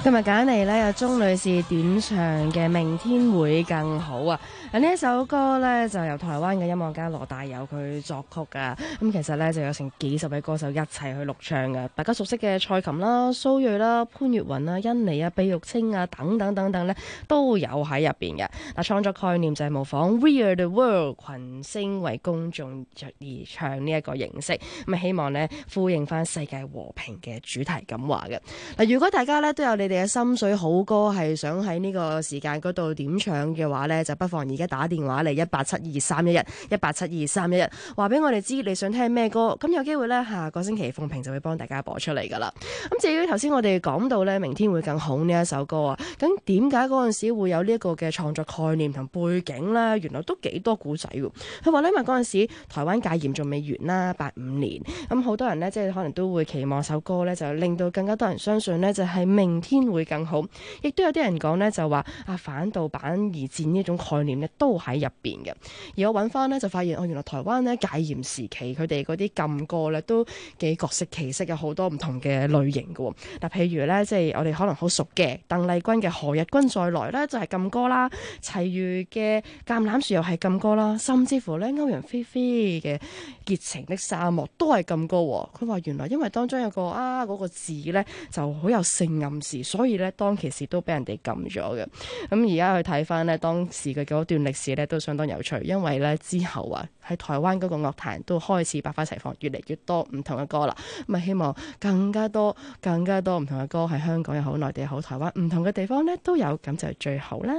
今日揀嚟咧有鐘女士點唱嘅《明天會更好》啊！呢一首歌咧就由台灣嘅音樂家羅大佑佢作曲噶，咁其實咧就有成幾十位歌手一齊去錄唱嘅，大家熟悉嘅蔡琴啦、蘇芮啦、潘越雲啦、欣妮啊、畢玉清啊等等等等咧都有喺入邊嘅。嗱，創作概念就係模仿 We Are The World 群星為公眾而唱呢一個形式，咁希望咧呼應翻世界和平嘅主題咁話嘅。嗱，如果大家咧都有你哋嘅心水好歌係想喺呢個時間嗰度點唱嘅話咧，就不妨而家打電話嚟1872311，1872311，話俾我哋知你想聽咩歌，咁有機會咧下個星期鳳萍就會幫大家播出嚟噶啦。咁至於頭先我哋講到咧明天會更好呢一首歌啊，咁點解嗰陣時會有呢一個嘅創作概念同背景咧？原來都幾多古仔喎。佢話咧，因為嗰陣時台灣戒嚴仲未完啦，85年，咁好多人咧即係可能都會期望首歌咧就令到更加多人相信咧就係明天會更好，亦都有啲人講咧就話反盜版而戰呢種概念咧都喺入邊嘅。而我揾翻咧就發現原來台灣咧戒嚴時期佢哋嗰啲禁歌咧都幾各色其色，有好多唔同嘅類型嘅。嗱，譬如咧即係我哋可能好熟嘅鄧麗君嘅何日君再來咧就係禁歌啦，齊豫嘅橄欖樹又係禁歌啦，甚至乎咧歐陽菲菲嘅熱情的沙漠都係禁歌。佢話原來因為當中有個嗰個字咧就好有性暗示，所以咧當其時都俾人哋禁咗嘅。咁而家去睇翻咧當時嘅嗰段歷史咧都相當有趣，因為咧之後喺台灣嗰個樂壇都開始百花齊放，越嚟越多唔同嘅歌啦。咁希望更加多唔同嘅歌喺香港又好、內地又好、台灣唔同嘅地方咧都有，咁就最好啦。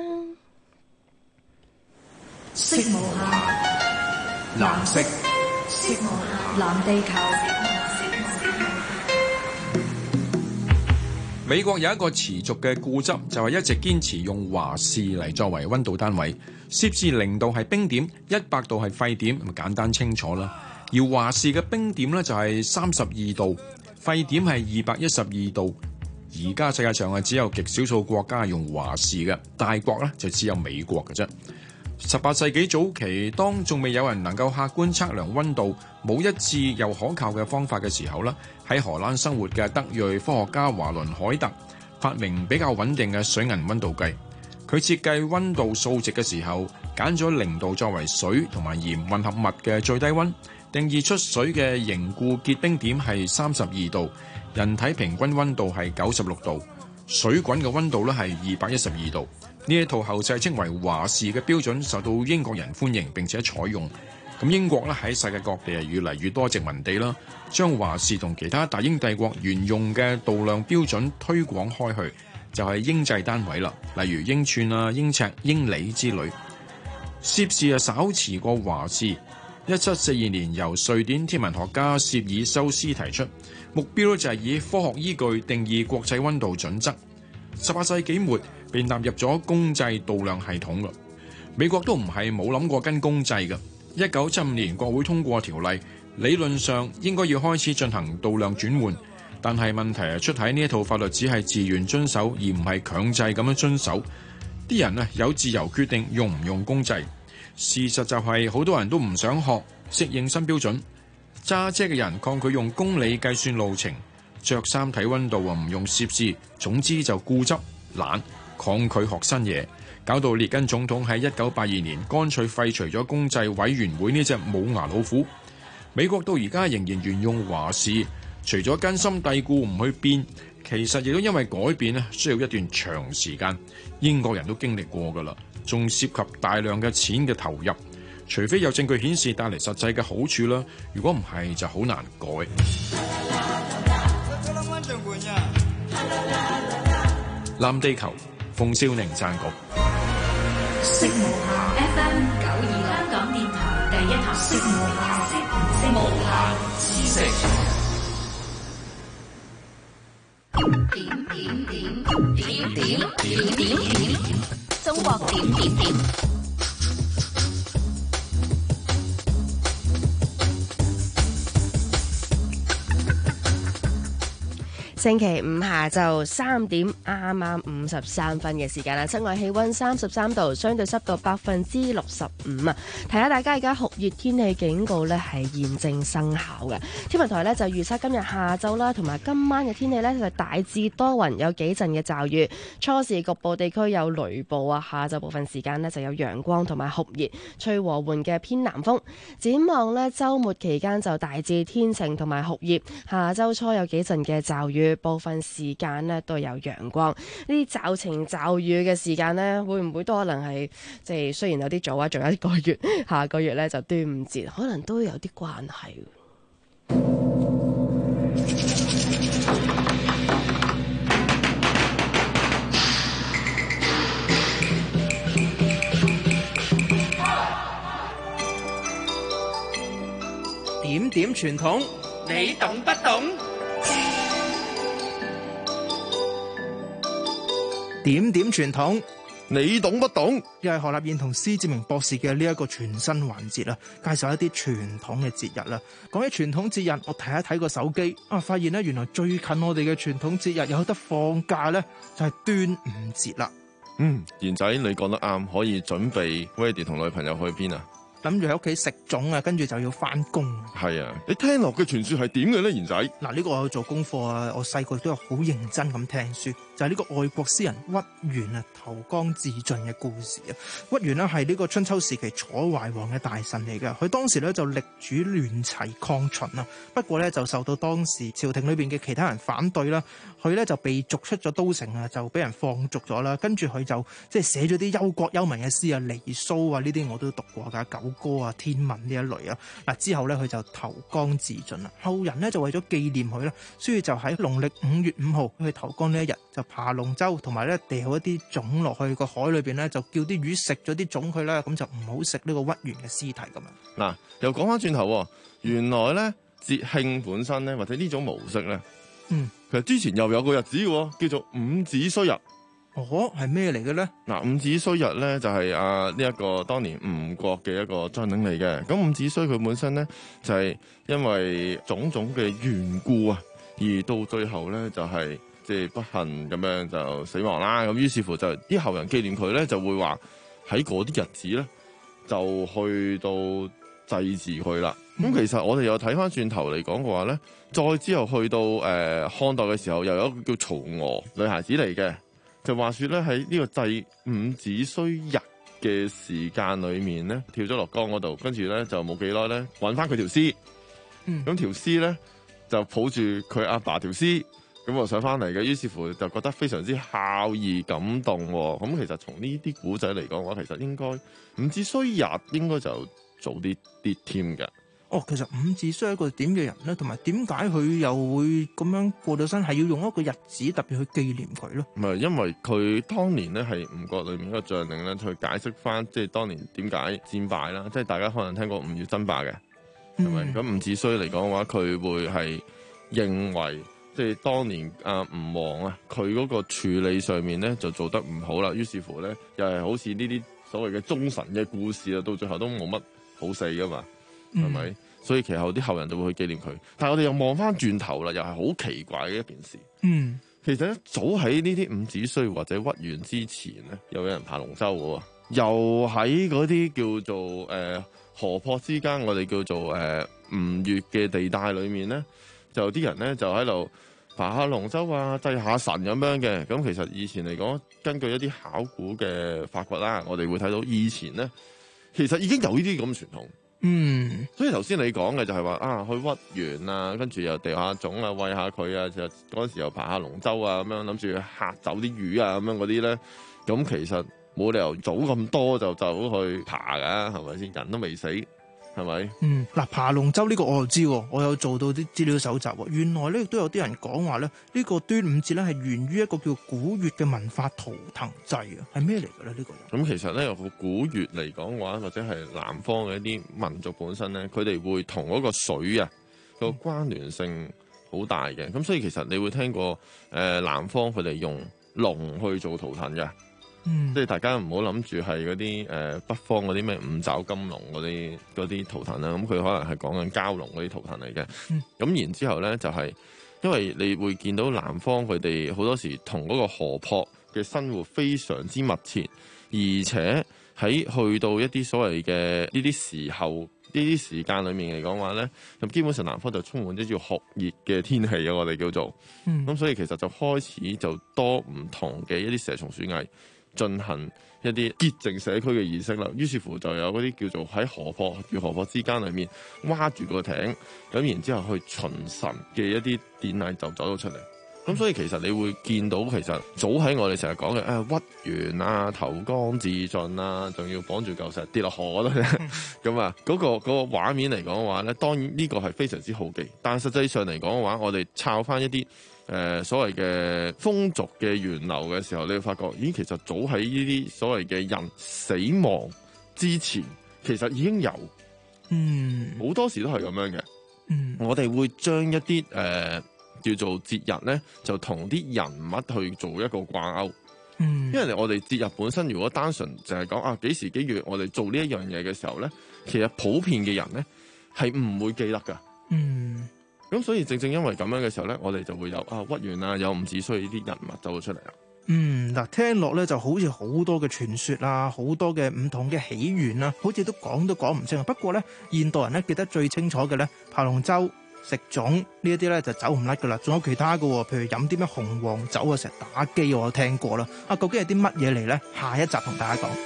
色無限，藍色，色無限，藍地球。 美國有一個持續嘅固執，就係一直堅持用華氏嚟作為溫度單位，攝氏0度係冰點，100度係沸點，咁簡單清楚啦。而華氏嘅冰點呢，就係32度，沸點係212度。而家世界上只有極少數國家用華氏嘅，大國呢就只有美國嘅啫。18世紀早期，當仲未有人能夠客觀測量溫度，冇一致又可靠嘅方法嘅時候呢，喺荷蘭生活嘅德裔科學家華倫海特發明比較穩定嘅水銀溫度計。佢設計溫度數值嘅時候，揀咗0度作為水同埋鹽混合物嘅最低溫，定義出水嘅凝固結冰點係32度，人體平均溫度係96度，水滾嘅溫度咧係212度。呢一套後世稱為華氏嘅標準受到英國人歡迎並且採用。咁英國咧喺世界各地係越嚟越多殖民地啦，將華氏同其他大英帝國沿用嘅度量標準推廣開去，就係英制單位啦，例如英寸啊、英尺、英里之類。攝氏稍遲過華氏。1742年由瑞典天文學家薛爾修斯提出，目標就係以科學依據定義國際溫度準則。18世紀末被納入咗公制度量系統啦。美國都唔係冇諗過跟公制嘅。1975年國會通過條例，理論上應該要開始進行度量轉換，但係問題係出喺呢一套法律只係自願遵守，而唔係強制咁樣遵守。啲人有自由決定用唔用公制。事實就係好多人都唔想學適應新標準，揸車嘅人抗拒用公里計算路程，着衫睇溫度唔用攝氏，總之就固執懶，抗拒學新嘢，搞到列根總統喺1982年乾脆廢除咗公制委員會呢隻冇牙老虎。美國到而家仍然沿用華氏，除咗根深蒂固唔去變，其實亦都因為改變需要一段長時間，英國人都經歷過㗎啦，仲涉及大量嘅錢嘅投入，除非有證據顯示帶嚟實際嘅好處啦，如果唔係就好難改。藍地球，馮少寧撰稿。 色無限 FM 92，香港電台第一台。色無限，無限知識。點，中國點。 星期五下晝3點啱啱53分嘅時間啦，室外氣溫33度，相對濕度65%啊！提下大家，而家酷熱天氣警告咧係現正生效嘅。天文台咧就預測今日下晝啦，同埋今晚嘅天氣咧就大致多雲，有幾陣嘅驟雨，初時局部地區有雷暴啊。下晝部分時間咧就有陽光同埋酷熱，吹和緩嘅偏南風。展望咧週末期間就大致天晴同埋酷熱，下週初有幾陣嘅驟雨，部分時間咧都有陽光。呢啲驟晴驟雨嘅時間咧，會唔會都可能係即係雖然有啲早啊，仲有1個月，下個月咧就端午節，可能都有啲關係。 點點傳統，你懂不懂？ 點點傳統，你懂不懂？又係何立燕同施志明博士嘅呢一個全新環節啦，介紹一啲傳統嘅節日啦。講起傳統節日，我睇一睇個手機啊，發現咧原來最近我哋嘅傳統節日有得放假咧，就係端午節啦。 賢仔你講得啱，可以準備 ready 同女朋友去邊啊？ 諗住喺屋企食粽啊，跟住就要翻工。 係啊，你聽落嘅傳說係點嘅咧，賢仔？ 嗱，呢個我有做功課啊，我細個都有好認真咁聽書，就係呢個外國詩人屈原啊投江自盡嘅故事啊。屈原呢係呢個春秋時期楚懷王嘅大臣嚟嘅，佢當時咧就力主亂齊抗秦啊，不過咧就受到當時朝廷裏邊嘅其他人反對啦，佢咧就被逐出咗都城啊，就俾人放逐咗啦。跟住佢就即係寫咗啲憂國憂民嘅詩啊，離騷啊，呢啲我都讀過㗎，九歌啊、天文呢一類啊。嗱，之後咧佢就投江自盡啦。後人咧就為咗紀念佢啦，所以就喺農曆5月5號去投江呢一日就爬龍舟，同埋咧掉一啲粽落去個海裏邊咧，就叫啲魚食咗啲粽佢啦，咁就唔好食呢個屈原嘅屍體咁樣。 嗱，又講翻轉頭，原來咧節慶本身咧，或者呢種模式咧，其實之前又有個日子嘅，叫做伍子胥日。 哦，係咩嚟嘅咧？ 嗱，伍子胥日咧就係呢一個當年吳國嘅一個將領嚟嘅。咁伍子胥佢本身咧就係因為種種嘅緣故啊，而到最後咧就係即係不幸咁樣就死亡啦。咁於是乎就啲後人紀念佢咧，就會話喺嗰啲日子咧就去到祭祀佢啦。咁其實我哋又睇翻轉頭嚟講嘅話咧，再之後去到漢代嘅時候，又有一個叫曹娥女孩子嚟嘅。就話說咧，喺呢個祭伍子胥日嘅時間裏面咧，跳咗落江嗰度，跟住咧就冇幾耐咧，揾翻佢條屍。咁條屍咧就抱住佢阿爸條屍，咁啊上翻嚟嘅。於是乎就覺得非常之孝義感動。咁其實從呢啲古仔嚟講嘅話，其實應該伍子胥日應該就早啲添嘅。 哦，其實伍子胥係一個點嘅人咧，同埋點解佢又會咁樣過咗身，係要用一個日子特別去紀念佢咯？ 唔係，因為佢當年咧係吳國裏面一個將領咧，去解釋翻即係當年點解戰敗啦。即係大家可能聽過吳越爭霸嘅，係咪？咁伍子胥嚟講嘅話，佢會係認為即係當年吳王啊，佢嗰個處理上面咧就做得唔好啦。於是乎咧，又係好似呢啲所謂嘅忠臣嘅故事啊，到最後都冇乜好死噶嘛。係咪？所以其後啲後人就會去紀念佢。但係我哋又望翻轉頭啦，又係好奇怪嘅一件事。其實咧早喺呢啲伍子胥或者屈原之前咧，又有人爬龍舟嘅喎。又喺嗰啲叫做河泊之間，我哋叫做吳越嘅地帶裏面咧，就有啲人咧就喺度爬下龍舟啊，祭下神咁樣嘅。咁其實以前嚟講，根據一啲考古嘅發掘啦，我哋會睇到以前咧，其實已經有呢啲咁傳統。所以頭先你講嘅就係話去屈原啊，跟住又掉下粽啊，餵下佢啊，就嗰陣時又爬下龍舟啊，咁樣諗住嚇走啲魚啊，咁樣嗰啲咧，咁其實冇理由早咁多就走去爬㗎，係咪先？人都未死，係咪？ 嗱，爬龍舟呢個我就知，我有做到啲資料搜集。原來咧亦都有啲人講話咧，呢個端午節咧係源於一個叫古越嘅文化圖騰祭啊，係咩嚟嘅咧？呢個咁其實咧，有個古越嚟講嘅話，或者係南方嘅一啲民族本身咧，佢哋會同嗰個水啊個關聯性好大嘅。咁所以其實你會聽過南方佢哋用龍去做圖騰嘅。即係大家唔好諗住係嗰啲北方嗰啲咩五爪金龍嗰啲圖騰啦，咁佢可能係講緊蛟龍嗰啲圖騰嚟嘅。咁然之後咧就係因為你會見到南方佢哋好多時同嗰個河泊嘅生活非常之密切，而且喺去到一啲所謂嘅呢啲時候、呢啲時間裏面嚟講話咧，咁基本上南方就充滿咗叫酷熱嘅天氣啊，我哋叫做，咁所以其實就開始就多唔同嘅一啲蛇蟲鼠蟻進行一啲潔淨社區嘅儀式啦，於是乎就有嗰啲叫做喺河泊與河泊之間裏面挖住個艇，咁然之後去巡神嘅一啲典禮就走咗出嚟。咁所以其實你會見到，其實早喺我哋成日講嘅屈原啊、投江自盡啊，仲要綁住嚿石跌落河嗰度咁啊，嗰個畫面嚟講嘅話咧，當然呢個係非常之好記，但係實際上嚟講嘅話，我哋抄翻一啲所謂嘅風俗嘅源流嘅時候，你會發覺，咦，其實早喺呢啲所謂嘅人死亡之前，其實已經有，好多時都係咁樣嘅。我哋會將一啲叫做節日咧，就同啲人物去做一個掛鈎。因為我哋節日本身如果單純就係講幾時幾月我哋做呢一樣嘢嘅時候咧，其實普遍嘅人咧係唔會記得㗎。咁所以正正因為咁樣嘅時候咧，我哋就會有屈原啊，有伍子胥呢啲人物走咗出嚟啦。 嗱，聽落咧就好似好多嘅傳說啊，好多嘅唔同嘅起源啊，好似都講唔清。不過咧，現代人咧記得最清楚嘅咧，爬龍舟、食粽呢一啲咧就走唔甩噶啦。仲有其他嘅，譬如飲啲咩紅黃酒啊，成日打機我聽過啦。究竟係啲乜嘢嚟咧？下一集同大家講。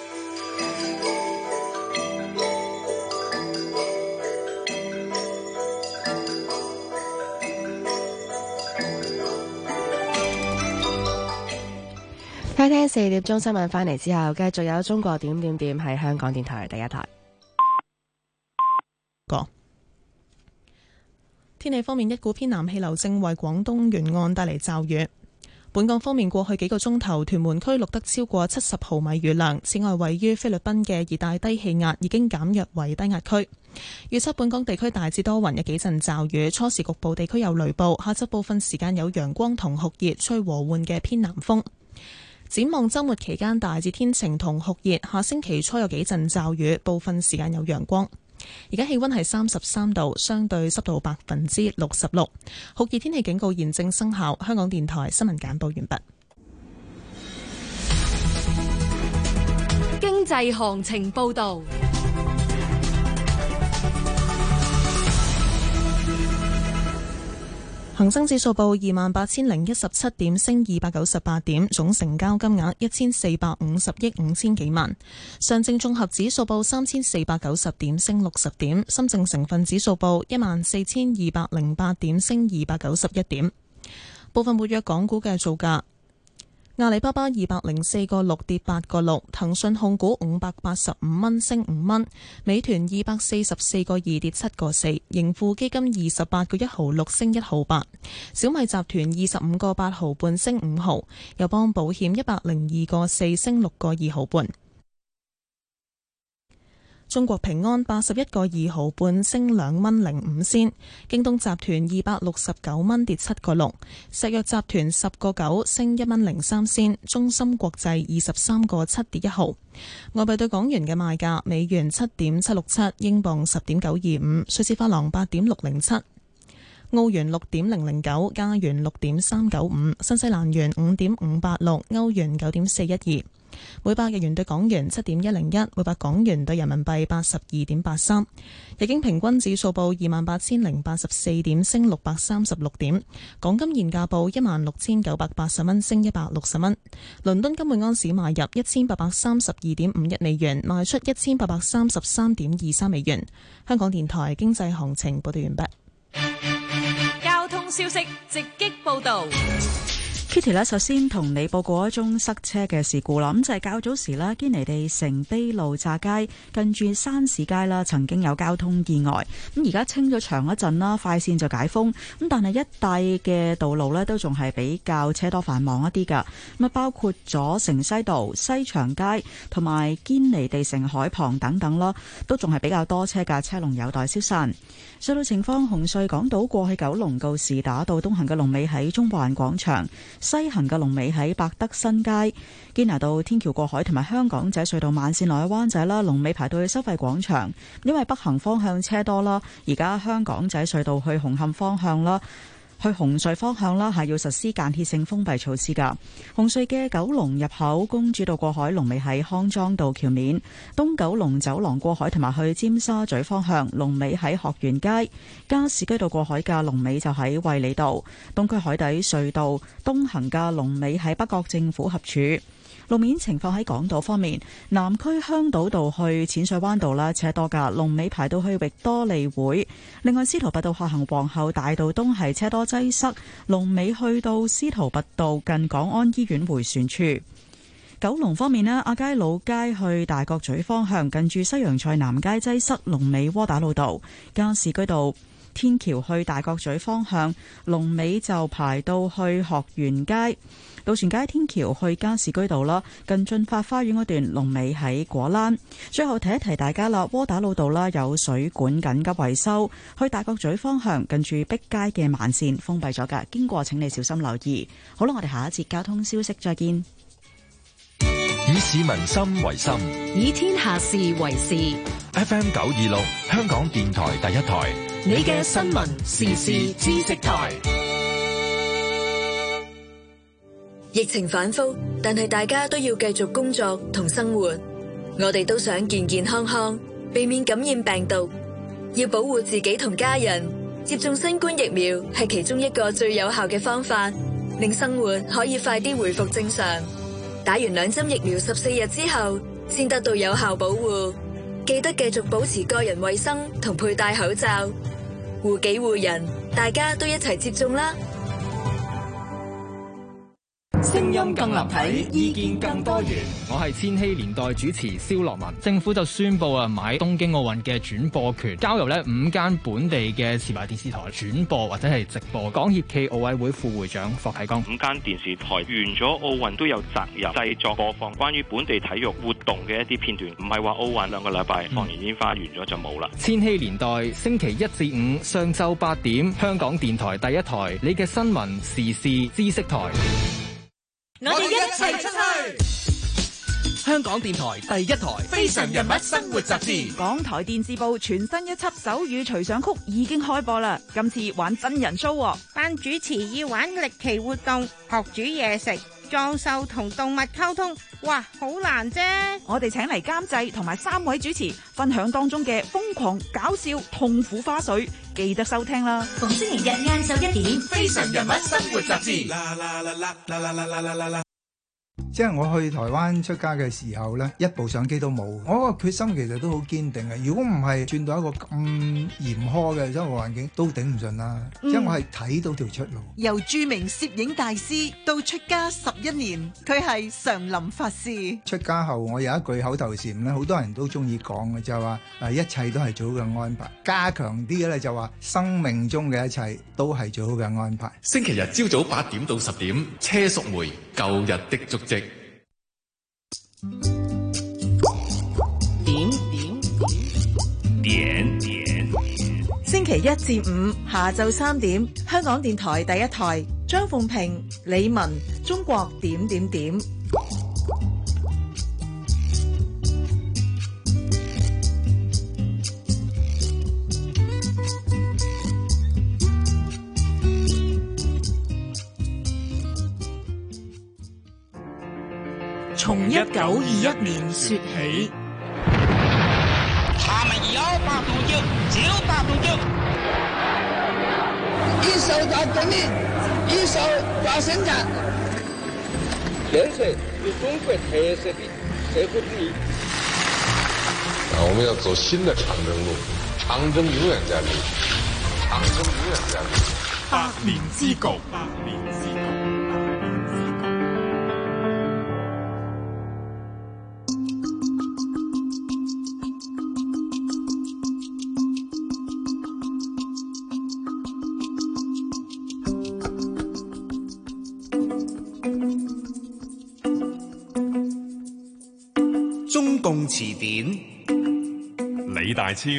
聽聽4點鐘新聞翻嚟之後，繼續有中國點點點喺香港電台第一台。 天氣方面，一股偏南氣流正為廣東沿岸帶嚟驟雨。本港方面，過去幾個鐘頭，屯門區錄得超過70毫米雨量。此外，位於菲律賓嘅熱帶低氣壓已經減弱為低壓區。預測本港地區大致多雲，有幾陣驟雨，初時局部地區有雷暴。下晝部分時間有陽光同酷熱，吹和緩嘅偏南風。展望週末期間大致天晴同酷熱，下星期初有幾陣驟雨，部分時間有陽光。而家氣溫係33度，相對濕度66%。酷熱天氣警告現正生效。香港電台新聞簡報完畢。 經濟行情報道。 恒生指數報28,017點，升298點，總成交金額1450億5千幾萬。上證綜合指數報3490點，升60點。深證成分指數報14,208點，升291點。部分活躍港股嘅造價：阿里巴巴204個6跌8個6，騰訊控股585蚊升5蚊，美團244個2跌7個4，盈富基金28個1毫6升1毫8，小米集團25個8毫半升5毫，友邦保險102個4升6個2毫半。中國平安81個2毫半升2蚊05仙，京東集團269蚊跌7個6，石藥集團10個9升1蚊03仙，中芯國際23個7跌1毫。外幣對港元嘅賣價：美元7.767，英鎊10.925，瑞士法郎8.607，澳元6.009，加元6.395，新西蘭元5.586，歐元9.412。每百日元對港元7.101，每百港元對人民幣82.83。日經平均指數報28,084點，升636點。港金現價報16,980蚊，升160蚊。倫敦金每安士買入1832.51美元，賣出1833.23美元。香港電台經濟行情報道完畢。 交通消息直擊報道。 Kitty 呢，首先同你報告一宗塞車嘅事故啦。咁就係較早時啦，堅尼地城卑路乍街近住山市街啦，曾經有交通意外。咁而家清咗場一陣啦，快線就解封。咁但係一帶嘅道路呢，都仲係比較車多繁忙一啲噶。咁啊，包括咗城西道、西長街同埋堅尼地城海旁等等啦，都仲係比較多車嘅，車龍有待消散。隧道情況：紅隧港島過去九龍告士打道東行嘅龍尾喺中環廣場，西行嘅龍尾喺百德新街；堅拿道天橋過海同埋香港仔隧道慢線落去灣仔啦，龍尾排到去收費廣場。因為北行方向車多啦，而家香港仔隧道去紅磡方向啦， 去紅隧方向啦，係要實施間歇性封閉措施㗎。紅隧嘅九龍入口公主道過海龍尾喺康莊道橋面，東九龍走廊過海同埋去尖沙咀方向龍尾喺學園街，加士居道過海嘅龍尾就喺衛理道，東區海底隧道東行嘅龍尾喺北角政府合署。路面情況喺港島方面，南區香島道去淺水灣道啦，車多噶，龍尾排到去域多利會。另外，司徒拔道下行皇后大道東係車多擠塞，龍尾去到司徒拔道近港安醫院迴旋處。九龍方面呢，亞皆老街去大角咀方向近住西洋菜南街擠塞，龍尾窩打老道。加士居道天橋去大角咀方向龍尾就排到去學園街。渡船街天橋去加士居道啦，近駿發花園嗰段龍尾喺果欄。最後提一提大家啦，窩打老道啦有水管緊急維修，去大角咀方向近住碧街嘅慢線封閉咗㗎，經過請你小心留意。好啦，我哋下一節交通消息再見。 以市民心為心， 以天下事為事。 FM 926香港電台第一台， 你嘅新聞時事知識台。 疫情反覆，但係大家都要繼續工作同生活。我哋都想健健康康，避免感染病毒。要保護自己同家人，接種新冠疫苗係其中一個最有效嘅方法，令生活可以快啲回復正常。打完2針疫苗14日之後，先得到有效保護。記得繼續保持個人衛生同佩戴口罩，護己護人，大家都一齊接種啦。 聲音更立體，意見更多元。 我係千禧年代主持蕭樂文。政府就宣布買東京奧運嘅轉播權，交由5間本地嘅持牌電視台轉播或者係直播。港協暨奧委會副會長霍啟剛：5 間電視台完咗奧運都有責任製作播放關於本地體育活動嘅一啲片段，唔係話奧運2個禮拜放完煙花完咗就冇啦。 千禧年代星期1至5上晝8點，香港電台第一台，你嘅新聞時事知識台。 我哋一齊出去！ 香港電台第一台《非常人物生活雜誌》， 港台電視部全新一輯手語隨想曲已經開播啦！今次玩真人 show， 班主持要玩歷奇活動，學煮嘢食、裝修同動物溝通，哇，好難啫！ 我哋請嚟監製同埋3位主持，分享當中嘅瘋狂、搞笑、痛苦花絮，記得收聽啦！ 逢星期日晏晝1點，《 非常人物生活雜誌》。 即係我去台灣出街嘅時候呢，一部相機都冇。我個決心其實都好堅定嘅。如果唔係轉到一個咁嚴苛嘅生活環境，都頂唔順啦。即係我係睇到條出路。 由著名攝影大師到出家11年，佢係常林法師。 出家後，我有一句口頭禪咧，好多人都中意講嘅，就係話一切都係最好嘅安排。加強啲嘅咧就話生命中嘅一切都係最好嘅安排。 星期日朝早8點到10點，車淑梅舊日的足跡。 點星期1至5下晝3點，香港電台第一台，張鳳平、李文，中國點點點。 從1921年說起， 他們搖擺不休，就擺不休。 一手搞革命，一手搞生產。 建設有中國特色的社會主義。 我們要走新的長征路，長征永遠在路，長征永遠在路。 百年之局，百年之局。 中共詞典， 李大超。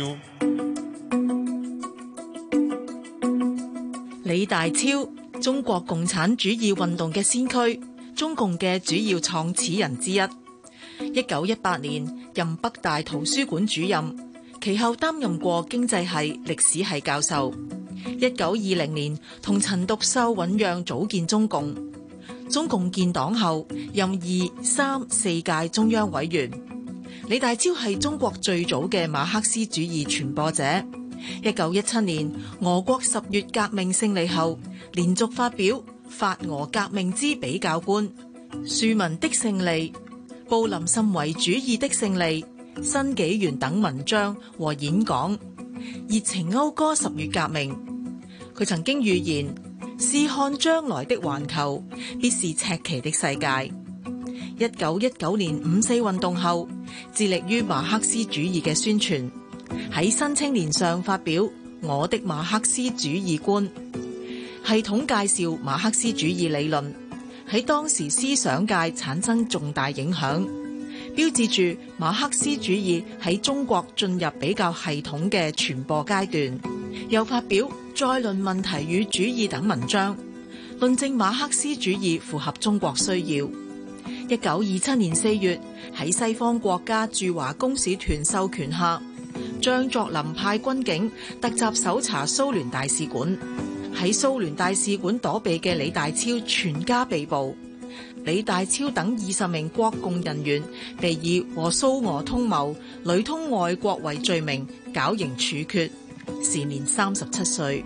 李大超，中國共產主義運動嘅先驅，中共嘅主要創始人之一。1918年任北大圖書館主任，其後擔任過經濟系、歷史系教授。 1920年同陳獨秀醞釀組建中共。中共建黨後，任2、3、4屆中央委員。李大釗係中國最早嘅馬克思主義傳播者。1917年俄國10月革命勝利後，連續發表《法俄革命之比較觀》、《庶民的勝利》、《布林什維主義的勝利》、《新紀元》等文章和演講，熱情謳歌10月革命。佢曾經預言，試看將來的環球必是赤旗的世界。1919年5·4運動後，致力於馬克思主義嘅宣傳，喺新青年上發表《我的馬克思主義觀》，系統介紹馬克思主義理論，喺當時思想界產生重大影響，標誌住馬克思主義喺中國進入比較系統嘅傳播階段。又發表《再論問題與主義》等文章，論證馬克思主義符合中國需要。1927年4月，喺西方國家駐華公使團授權下，張作霖派軍警突襲搜查蘇聯大使館，喺蘇聯大使館躲避嘅李大釗全家被捕，李大釗等20名國共人員被以和蘇俄通謀、屢通外國為罪名絞刑處決，時年37歲。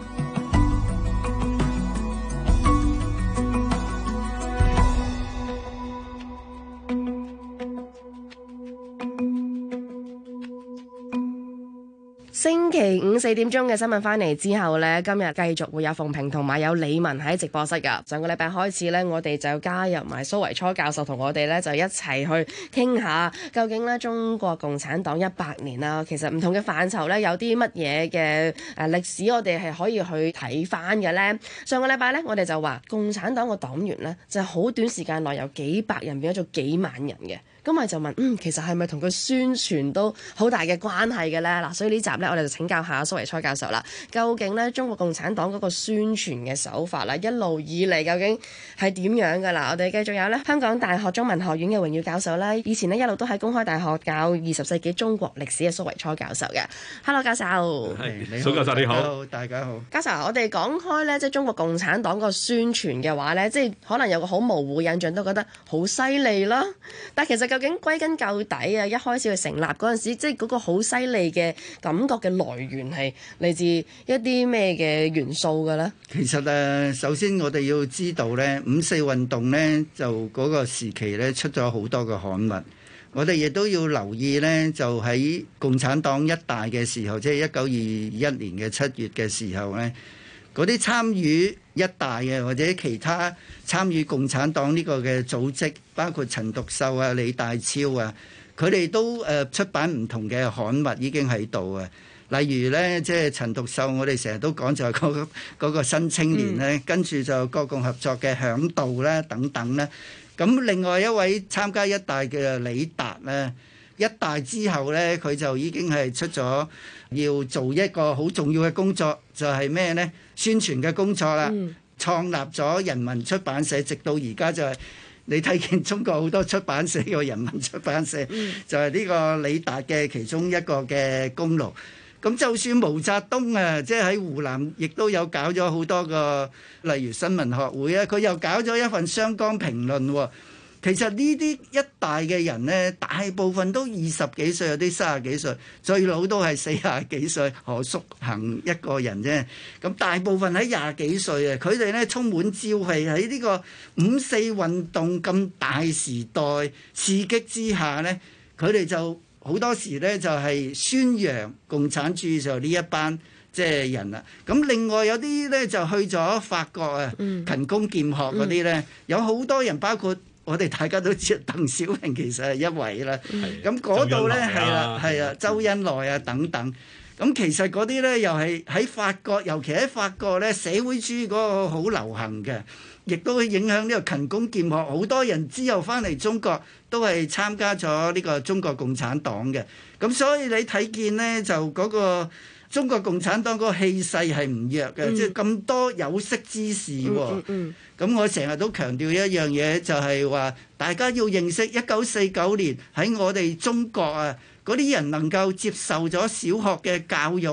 星期5 4點鐘嘅新聞翻嚟之後呢，今日繼續會有鳳萍同埋有李文喺直播室噶。上個禮拜開始呢，我哋就加入埋蘇維初教授同我哋呢，就一齊去傾下究竟呢中國共產黨100年啦，其實唔同嘅範疇呢，有啲乜嘢嘅歷史我哋係可以去睇翻嘅呢。上個禮拜呢，我哋就話共產黨個黨員呢，就好短時間內由幾百人變咗做幾萬人嘅。咁我就問，其實係咪同佢宣傳都好大嘅關係嘅咧？嗱，所以呢集咧，我哋就請教下蘇維初教授啦。究竟咧中國共產黨嗰個宣傳嘅手法啦，一路以嚟究竟係點樣㗎啦？我哋繼續有咧香港大學中文學院嘅榮譽教授啦，以前呢，一路都喺公開大學教20世紀中國歷史嘅蘇維初教授嘅。Hello， 教授。 係，蘇教授你好。大家好。 教授，我哋講開咧，即係中國共產黨個宣傳嘅話咧，即係可能有個好模糊印象，都覺得好犀利啦。但其實究竟歸根究底啊，一開始佢成立嗰陣時，即係嗰個好犀利嘅感覺嘅來源係嚟自一啲咩嘅元素嘅咧？ 其實首先我哋要知道咧，5·4運動咧就嗰個時期咧出咗好多嘅刊物，我哋亦都要留意咧，就喺共產黨一大嘅時候，即係1921年嘅7月嘅時候咧，嗰啲參與一大嘅或者其他參與共產黨呢個嘅組織，包括陳獨秀啊、李大釗啊，佢哋都出版唔同嘅刊物已經喺度啊。例如呢，即係陳獨秀，我哋成日都講就係嗰個新青年呢，跟住就國共合作嘅響度啦等等啦。咁另外一位參加一大嘅李達呢，一大之後呢，佢就已經係出咗要做一個好重要嘅工作，就係咩呢？宣傳嘅工作啦。創立咗人民出版社，直到而家就係你睇見中國好多出版社個人民出版社，就係呢個李達嘅其中一個嘅功勞。咁就算毛澤東啊，即係喺湖南亦都有搞咗好多個，例如新聞學會啊，佢又搞咗一份湘江評論喎。其實呢啲一大嘅人呢，大部分都20幾歲，有啲30幾歲，最老都係40幾歲，何叔衡一個人啫。咁大部分喺20幾歲啊，佢哋呢充滿朝氣，喺呢個5·4運動咁大時代刺激之下呢，佢哋就好多時呢就係宣揚共產主義就呢一班即係人啦。咁另外有啲呢就去咗法國啊，勤工儉學嗰啲呢，有好多人包括。我哋大家都知鄧小平其實係一位啦，咁嗰度呢係啦，周恩來啊等等，咁其實嗰啲呢又係喺法國，尤其喺法國呢社會主義嗰個好流行嘅，亦都會影響呢個勤工儉學，好多人之後翻嚟中國都係參加咗呢個中國共產黨嘅，咁所以你睇見呢就嗰個中國共產黨嗰個氣勢係唔弱嘅，即係咁多有識之士喎。咁我成日都強調一樣嘢，就係話大家要認識1949年喺我哋中國啊，嗰啲人能夠接受咗小學嘅教育，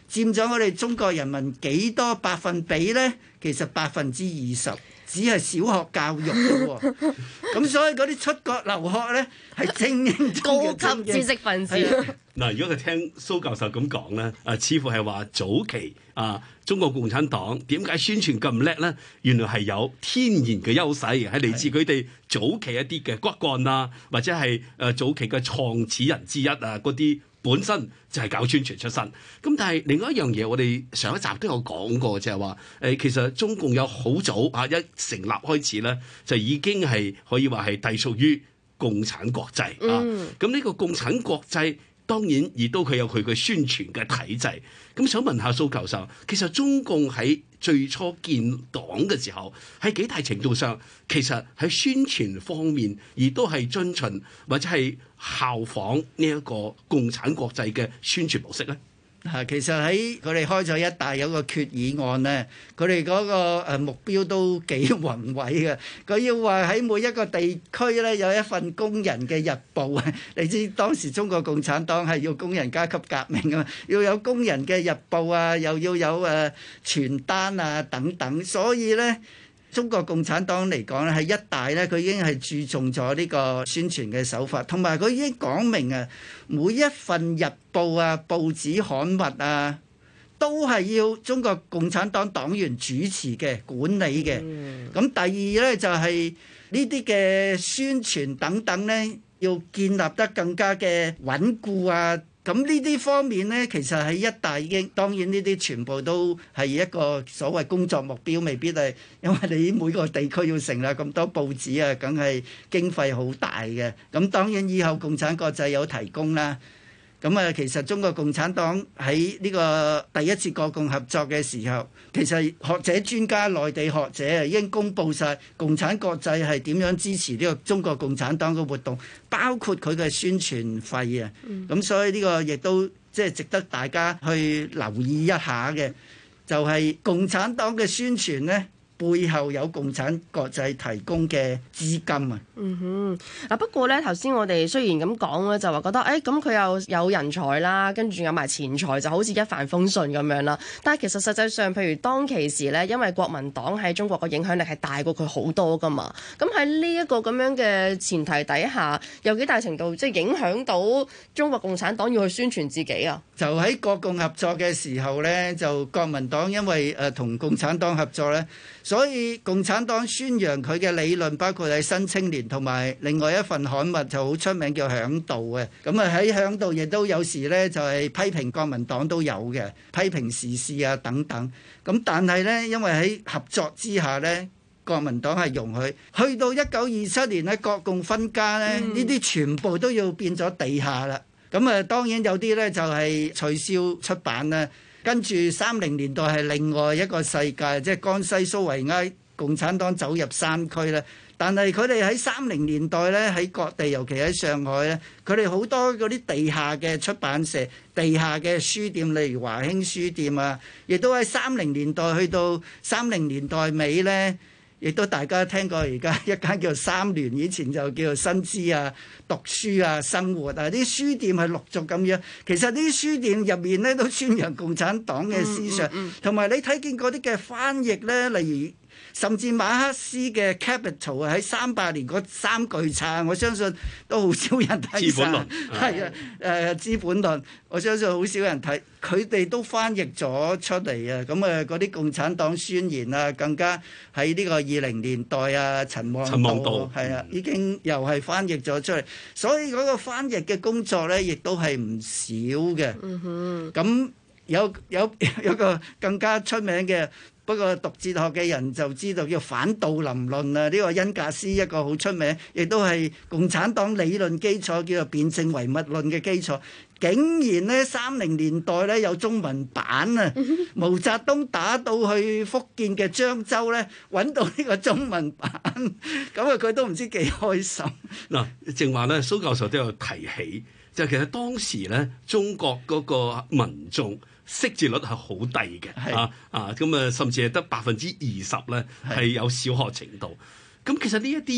佔咗我哋中國人民幾多百分比呢？其實20%，只係小學教育嘅喎。咁所以嗰啲出國留學呢，係精英中嘅高級知識分子。 嗱，如果佢聽蘇教授咁講咧，似乎係話早期中國共產黨點解宣傳咁叻咧？原來係有天然嘅優勢，係嚟自佢哋早期一啲嘅骨幹啊，或者係早期嘅創始人之一啊，嗰啲本身就係搞宣傳出身。咁但係另外一樣嘢，我哋上一集都有講過，就係話其實中共有好早一成立開始咧，就已經係可以話係隸屬於共產國際啊。咁呢個共產國際當然亦都佢有佢嘅宣傳嘅體制。咁想問下蘇教授，其實中共喺最初建黨嘅時候，喺幾大程度上其實喺宣傳方面，亦都係遵循或者係效仿呢一個共產國際嘅宣傳模式咧？ 其實喺佢哋開咗一大有個決議案咧，佢哋嗰個目標都幾宏偉嘅。佢要話喺每一個地區咧有一份工人嘅日報啊！你知當時中國共產黨係要工人階級革命啊嘛，要有工人嘅日報啊，又要有傳單啊等等，所以咧。中國共產黨嚟講咧，係一大咧，佢已經係注重咗呢個宣傳嘅手法，同埋佢已經講明啊，每一份日報啊、報紙刊物啊，都係要中國共產黨黨員主持嘅、管理嘅。咁第二咧就係呢啲嘅宣傳等等咧，要建立得更加嘅穩固啊。咁呢啲方面呢，其實係一大已經，當然呢啲全部都係一個所謂工作目標，未必係，因為你每個地區要成立咁多報紙啊，梗係經費好大嘅。咁當然以後共產國際有提供啦。咁其實中國共產黨喺呢個第一次國共合作嘅時候，其實學者專家、內地學者已經公佈晒共產國際係點樣支持呢個中國共產黨嘅活動，包括佢嘅宣傳費啊。咁所以呢個亦都即係值得大家去留意一下嘅，就係共產黨嘅宣傳呢，背後有共產國際提供嘅資金啊。 不過咧，頭先我哋雖然咁講咧，就話覺得咁佢又有人才啦，跟住有埋錢財，就好似一帆風順咁樣啦。但係其實實際上，譬如當其時咧，因為國民黨喺中國嘅影響力係大過佢好多噶嘛。咁喺呢一個咁樣嘅前提底下，有幾大程度即係影響到中國共產黨要去宣傳自己啊？ 就喺國共合作嘅時候咧，就國民黨因為同共產黨合作咧。所以共產黨宣揚佢嘅理論，包括喺《新青年》同埋另外一份刊物就好出名，叫《響導》嘅。咁喺《響導》亦都有時咧就係批評國民黨都有嘅，批評時事啊等等。咁但係咧，因為喺合作之下咧，國民黨係容許。去到1927年咧，國共分家咧，呢啲全部都要變咗地下啦。咁當然有啲咧就係取消出版啦。跟住30年代係另外一個世界，即係江西蘇維埃共產黨走入山區咧。但係佢哋喺30年代咧，喺各地，尤其喺上海咧，佢哋好多嗰啲地下嘅出版社、地下嘅書店，例如華興書店啊，亦都喺30年代去到30年代尾咧。亦都大家聽過而家一間叫三聯，以前就叫做新知啊、讀書啊、生活啊，啲書店係陸續咁樣。其實啲書店入面咧都宣揚共產黨嘅思想，同埋你睇見嗰啲嘅翻譯咧，例如甚至馬克思嘅 Capital 喺38年嗰3巨冊，我相信都好少人睇晒。係啊，資本論，我相信好少人睇，佢哋都翻譯咗出嚟啊！咁嗰啲共產黨宣言啊，更加喺呢個20年代啊，陳望道係啊，已經又係翻譯咗出嚟，所以嗰個翻譯嘅工作咧，亦都係唔少嘅。咁有個更加出名嘅。不過讀哲學嘅人就知道叫反道林論啊，呢個恩格斯一個好出名，亦都係共產黨理論基礎，叫做辯證唯物論嘅基礎。竟然呢30年代呢有中文版啊！毛澤東打到去福建嘅漳州呢，揾到呢個中文版，咁佢都唔知幾開心。 嗱，正話呢，蘇教授都有提起，就其實當時呢，中國嗰個民眾識字率係好低嘅，咁甚至係得20%咧係有小學程度。咁其實呢一啲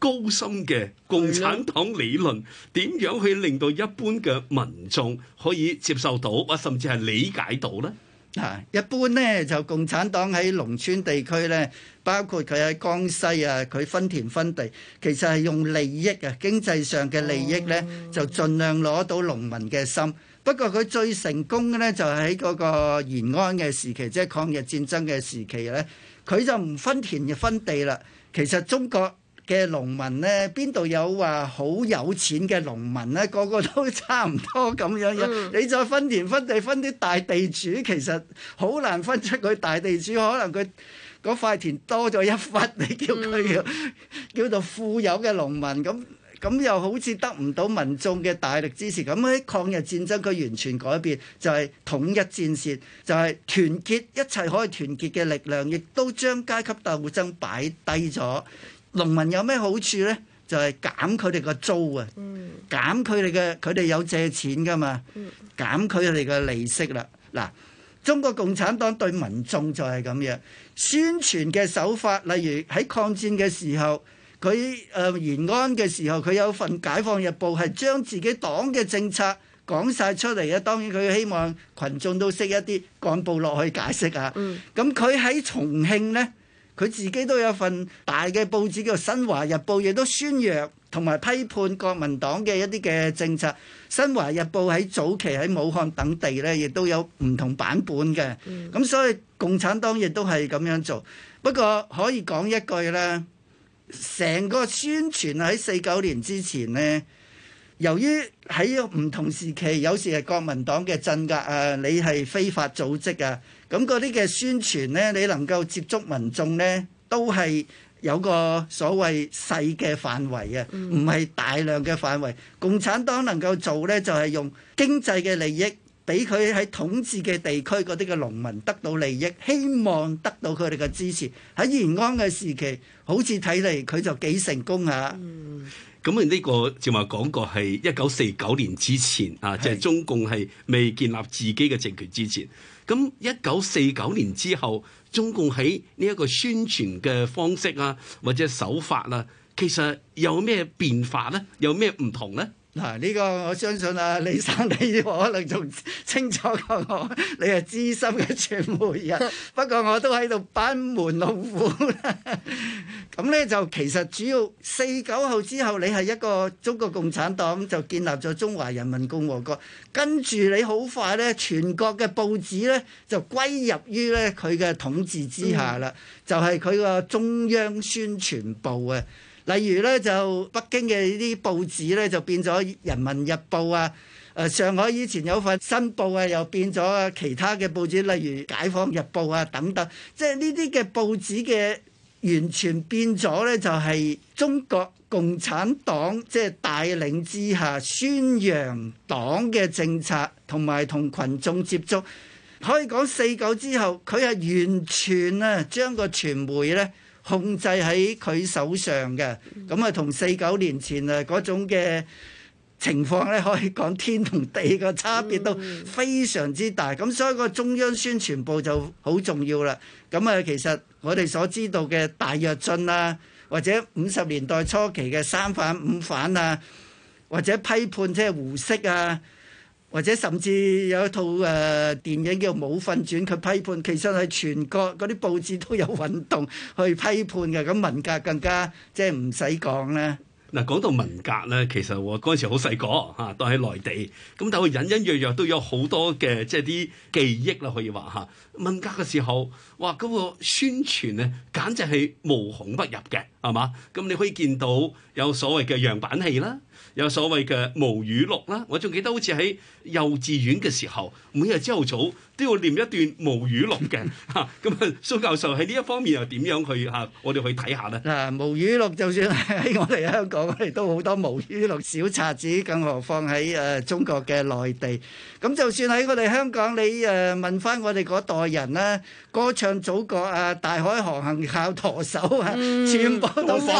高深嘅共產黨理論，點樣去令到一般嘅民眾可以接受到，或甚至係理解到呢？ 一般呢，就共產黨喺農村地區呢，包括佢喺江西啊，佢分田分地，其實係用利益啊，經濟上嘅利益呢，就盡量攞到農民嘅心。不過佢最成功嘅呢，就係喺嗰個延安嘅時期，即係抗日戰爭嘅時期呢，佢就唔分田就分地啦。其實中國嘅農民呢，邊度有話好有錢嘅農民呢？個個都差唔多咁樣。你再分田分地分啲大地主，其實好難分出佢大地主，可能佢嗰塊田多咗一忽，你叫佢叫做富有嘅農民咁又好似得唔到民眾嘅大力支持。咁喺抗日戰爭佢完全改變，就係統一戰線，就係團結一切可以團結嘅力量，亦都將階級鬥爭擺低咗。農民有咩好處呢？就係減佢哋個租啊，減佢哋有借錢噶嘛，減佢哋嘅利息啦。嗱，中國共產黨對民眾就係咁樣宣傳嘅手法，例如喺抗戰嘅時候。佢延安嘅時候，佢有份《解放日報》，係將自己黨嘅政策講晒出嚟嘅。當然佢希望群眾都識一啲，幹部落去解釋啊。咁佢喺重慶呢，佢自己都有份大嘅報紙叫《新華日報》，亦都宣揚同埋批判國民黨嘅一啲嘅政策。《新華日報》喺早期喺武漢等地呢，亦都有唔同版本嘅。咁所以共產黨亦都係咁樣做。不過可以講一句啦。成個宣傳喺49年之前呢，由於喺唔同時期，有時係國民黨嘅鎮壓啊，你係非法組織啊，咁嗰啲嘅宣傳呢，你能夠接觸民眾呢，都係有個所謂細嘅範圍啊，唔係大量嘅範圍。共產黨能夠做呢，就係用經濟嘅利益，俾佢喺統治嘅地區嗰啲嘅農民得到利益，希望得到佢哋嘅支持。喺延安嘅時期，好似睇嚟佢就幾成功嚇。 咁啊，呢個正話講過係1949年之前啊，即係中共係未建立自己嘅政權之前。咁1949年之後，中共喺呢一個宣傳嘅方式啊，或者手法啊，其實有咩變化咧？有咩唔同咧？ 嗱，呢個我相信啊，李生你可能仲清楚過我，你係資深嘅傳媒人。不過我都喺度班門弄斧啦。咁呢就其實主要49後之後，你係一個中國共產黨就建立咗中華人民共和國，跟住你好快呢，全國嘅報紙呢就歸入於呢佢嘅統治之下啦，就係佢個中央宣傳部啊。例如咧，就北京嘅呢啲報紙咧，就變咗《人民日報》啊。上海以前有份《新報》啊，又變咗其他嘅報紙，例如《解放日報》啊等等。即係呢啲嘅報紙嘅完全變咗咧，就係中國共產黨即係帶領之下宣揚黨嘅政策，同埋同群眾接觸。可以講49之後，佢係完全啊將個傳媒咧控制喺佢手上嘅。咁啊同49年前啊嗰種嘅情況咧，可以講天同地個差別都非常之大。咁所以個中央宣傳部就好重要啦。咁啊其實我哋所知道嘅大躍進啊，或者50年代初期嘅三反五反啊，或者批判即係胡適啊，或者甚至有一套電影叫《武訓傳》，佢批判其實係全國嗰啲報紙都有運動去批判嘅。咁文革更加即係唔使講啦。 嗱，講到文革咧，其實我嗰陣時好細個嚇，都喺內地，咁但係我隱隱約約都有好多嘅即係啲記憶啦，可以話嚇。文革嘅時候，哇，嗰個宣傳咧，簡直係無孔不入嘅，係嘛？咁你可以見到有所謂嘅樣板戲啦，有所謂嘅毛語錄啦。我仲記得好似喺幼稚園嘅時候，每日朝頭早都要念一段毛語錄嘅嚇。咁啊，蘇教授喺呢一方面又點樣去嚇？我哋去睇下咧。 嗱，毛語錄就算喺我哋香港，我哋都好多毛語錄小冊子，更何況喺中國嘅內地。咁就算喺我哋香港，你問翻我哋嗰代人啦，歌唱祖國啊，大海航行靠舵手啊，全部都識，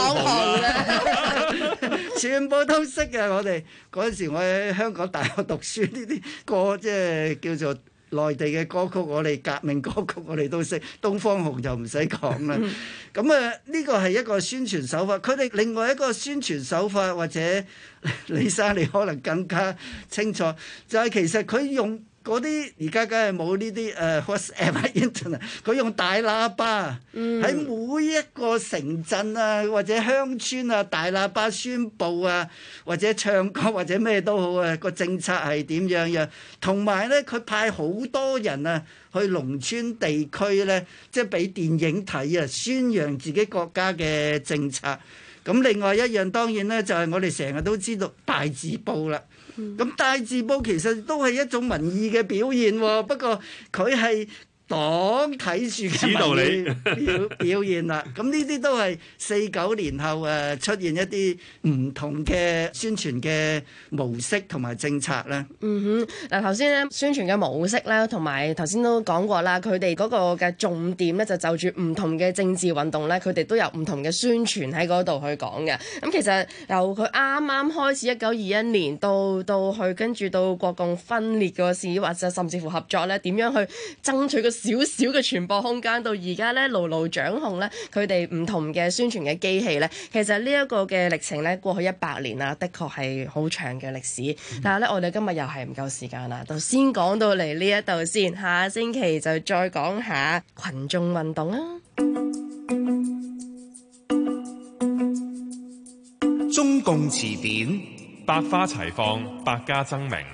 全部都識嘅。我哋嗰陣時，我喺香港大學讀書，呢啲歌即係叫做內地嘅歌曲，我哋革命歌曲我哋都識，東方紅就唔使講啦。咁呢個係一個宣傳手法。佢哋另外一個宣傳手法，或者李生你可能更加清楚，就係其實佢用嗰啲而家梗係冇呢啲WhatsApp Internet， 佢用大喇叭喺每一個城鎮啊或者鄉村啊，大喇叭宣佈啊，或者唱歌或者咩都好啊，個政策係點樣樣，同埋咧佢派好多人啊去農村地區咧，即係俾電影睇啊，宣揚自己國家嘅政策。咁另外一樣當然咧就係我哋成日都知道大字報啦。咁大字報其實都係一種民意嘅表現喎，不過佢係黨睇住嘅民意表現啦。咁呢啲都係49年後出現一啲唔同嘅宣傳嘅模式同埋政策啦。 嗱頭先咧宣傳嘅模式咧，同埋頭先都講過啦，佢哋嗰個嘅重點咧就住唔同嘅政治運動咧，佢哋都有唔同嘅宣傳喺嗰度去講嘅。咁其實由佢啱啱開始1921年到去跟住到國共分裂嗰時，或者甚至乎合作咧，點樣去爭取個少少嘅傳播空間，到而家咧牢牢掌控咧佢哋唔同嘅宣傳嘅機器咧，其實呢一個嘅歷程咧過去100年啦，的確係好長嘅歷史。但係咧，我哋今日又係唔夠時間啦，就先講到嚟呢一度先，下星期就再講下群眾運動啊。 中共詞典，百花齊放，百家爭鳴。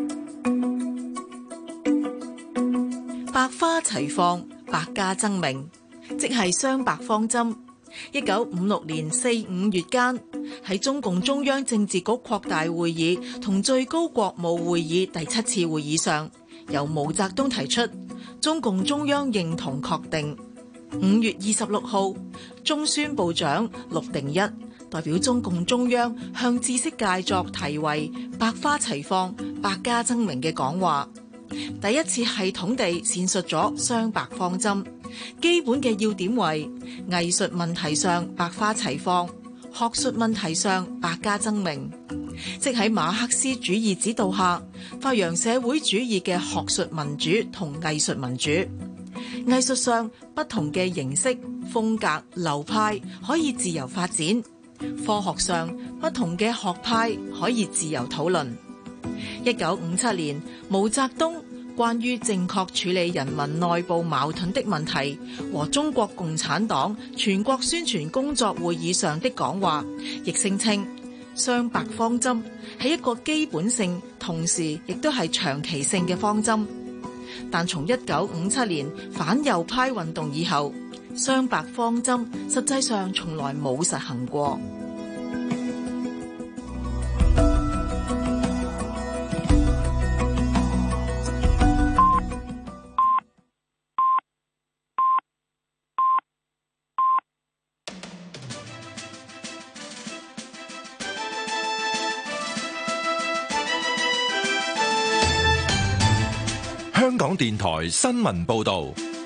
百花齊放，百家爭鳴，即係雙百方針。1956年4、5月間，喺中共中央政治局擴大會議同最高國務會議第7次會議上，由毛澤東提出，中共中央認同確定。5月26號，中宣部長陸定一代表中共中央向知識界作題為《百花齊放，百家爭鳴》嘅講話。第一次系統地闡述咗雙百方針，基本嘅要點為藝術問題上百花齊放，學術問題上百家爭鳴，即喺馬克思主義指導下發揚社會主義嘅學術民主同藝術民主。藝術上不同嘅形式、風格、流派可以自由發展，科學上不同嘅學派可以自由討論。1957年，毛澤東關於正確處理人民內部矛盾的問題和中國共產黨全國宣傳工作會議上的講話，亦聲稱雙百方針係一個基本性，同時亦都係長期性嘅方針。但從1957年反右派運動以後，雙百方針實際上從來冇實行過。 香港電台新聞報道，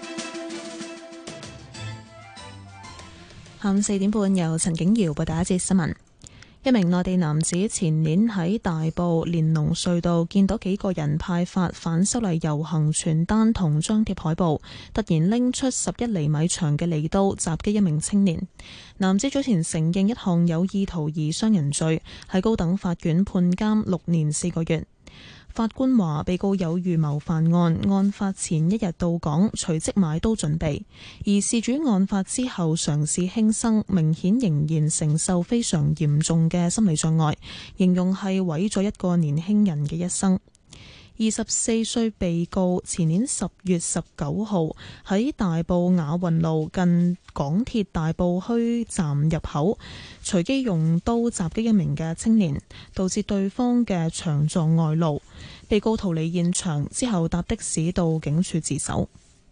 下午4點半由陳景瑤報道一節新聞。一名內地男子前年喺大埔連儂隧道見到幾個人派發反修例遊行傳單同張貼海報，突然拎出11厘米長嘅利刀襲擊一名青年。男子早前承認一項有意圖而傷人罪，喺高等法院判監6年4個月。法官話，被告有預謀犯案，案發前一日到港，隨即買刀準備。而事主案發之後嘗試輕生，明顯仍然承受非常嚴重嘅心理障礙，形容係毀咗一個年輕人嘅一生。24歲被告前年10月19號喺大埔雅運路近港鐵大埔墟站入口，隨機用刀襲擊一名嘅青年，導致對方嘅腸臟外露。被告逃離現場之後搭的士到警署自首。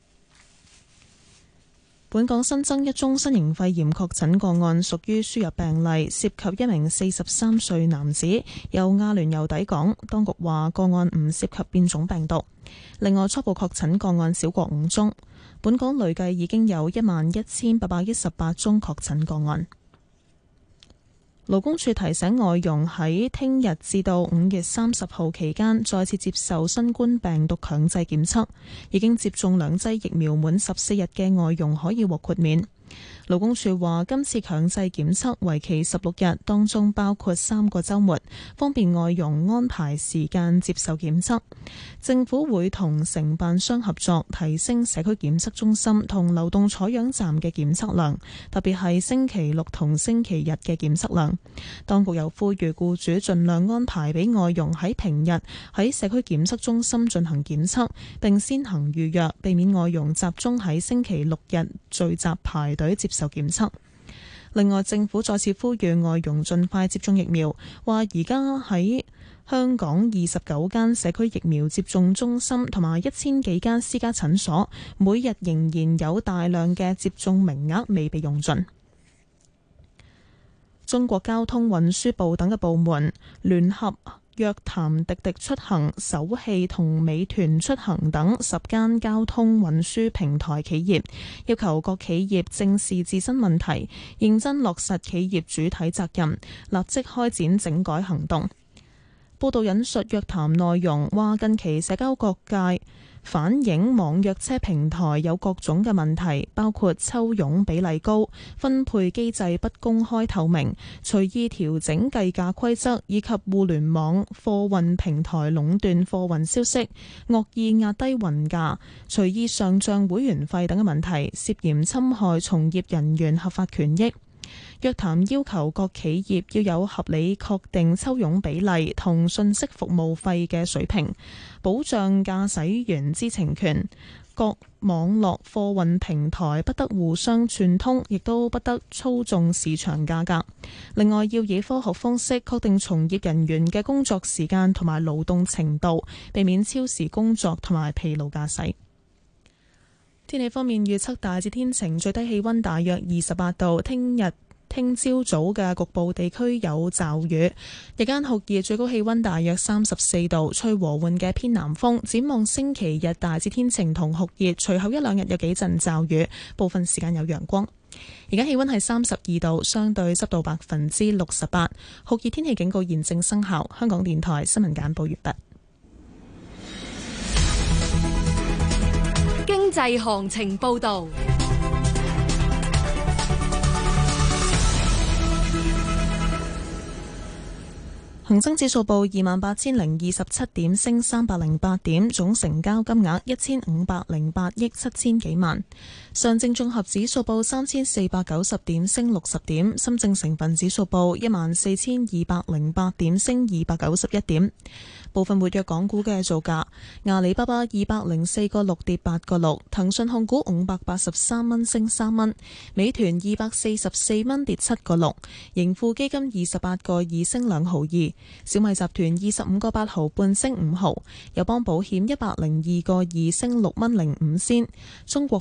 本港新增一宗新型肺炎確診個案，屬於輸入病例，涉及一名43歲男子，由阿聯酋抵港。當局話個案唔涉及變種病毒。另外，初步確診個案少過5宗。本港累計已經有11818宗確診個案。 勞工處提醒外傭喺聽日至到5月30號期間再次接受新冠病毒強制檢測，已經接種2劑疫苗滿14日嘅外傭可以獲豁免。勞工處話，今次強制檢測為期16日，當中包括3個週末，方便外傭安排時間接受檢測。政府會同承辦商合作，提升社區檢測中心同流動採樣站嘅檢測量，特別係星期六同星期日嘅檢測量。當局又呼籲僱主盡量安排俾外傭喺平日喺社區檢測中心進行檢測，並先行預約，避免外傭集中喺星期六日聚集排隊接受檢測。另外，政府再次呼籲外傭盡快接種疫苗，話而家喺香港29間社區疫苗接種中心同埋1000幾間私家診所，每日仍然有大量嘅接種名額未被用盡。中國交通運輸部等嘅部門聯合約談滴滴出行、首汽同美團出行等10間交通運輸平台企業，要求各企業正視自身問題，認真落實企業主體責任，立即開展整改行動。報道引述約談內容，話近期社交各界反映網約車平台有各種嘅問題，包括抽佣比例高、分配機制不公開透明、隨意調整計價規則，以及互聯網貨運平台壟斷貨運消息、惡意壓低運價、隨意上漲會員費等嘅問題，涉嫌侵害從業人員合法權益。約談要求各企業要有合理確定抽佣比例同信息服務費嘅水平，保障駕駛員知情權。各網絡貨運平台不得互相串通，亦都不得操縱市場價格。另外，要以科學方式確定從業人員嘅工作時間同埋勞動程度，避免超時工作同埋疲勞駕駛。天氣方面預測大致天晴，最低氣溫大約28度。聽朝早嘅局部地區有驟雨，日間酷熱，最高氣溫大約34度，吹和緩嘅偏南風。展望星期日大致天晴同酷熱，隨後1-2日有幾陣驟雨，部分時間有陽光。而家氣溫係32度，相對濕度68%，酷熱天氣警告現正生效。香港電台新聞簡報完畢。 經濟行情報道。 恒生指數報28,027點，升308點，總成交金額1508億7千幾萬。上證綜合指數報3490點，升60點。深證成分指數報14208點，升291點。部分活躍港股嘅造價：阿里巴巴204個6跌8個6，騰訊控股583蚊升3蚊，美團244蚊跌7個6，盈富基金28個2升2毫2，小米集團25個8毫半升5毫，友邦保險102個2升6蚊05仙，中國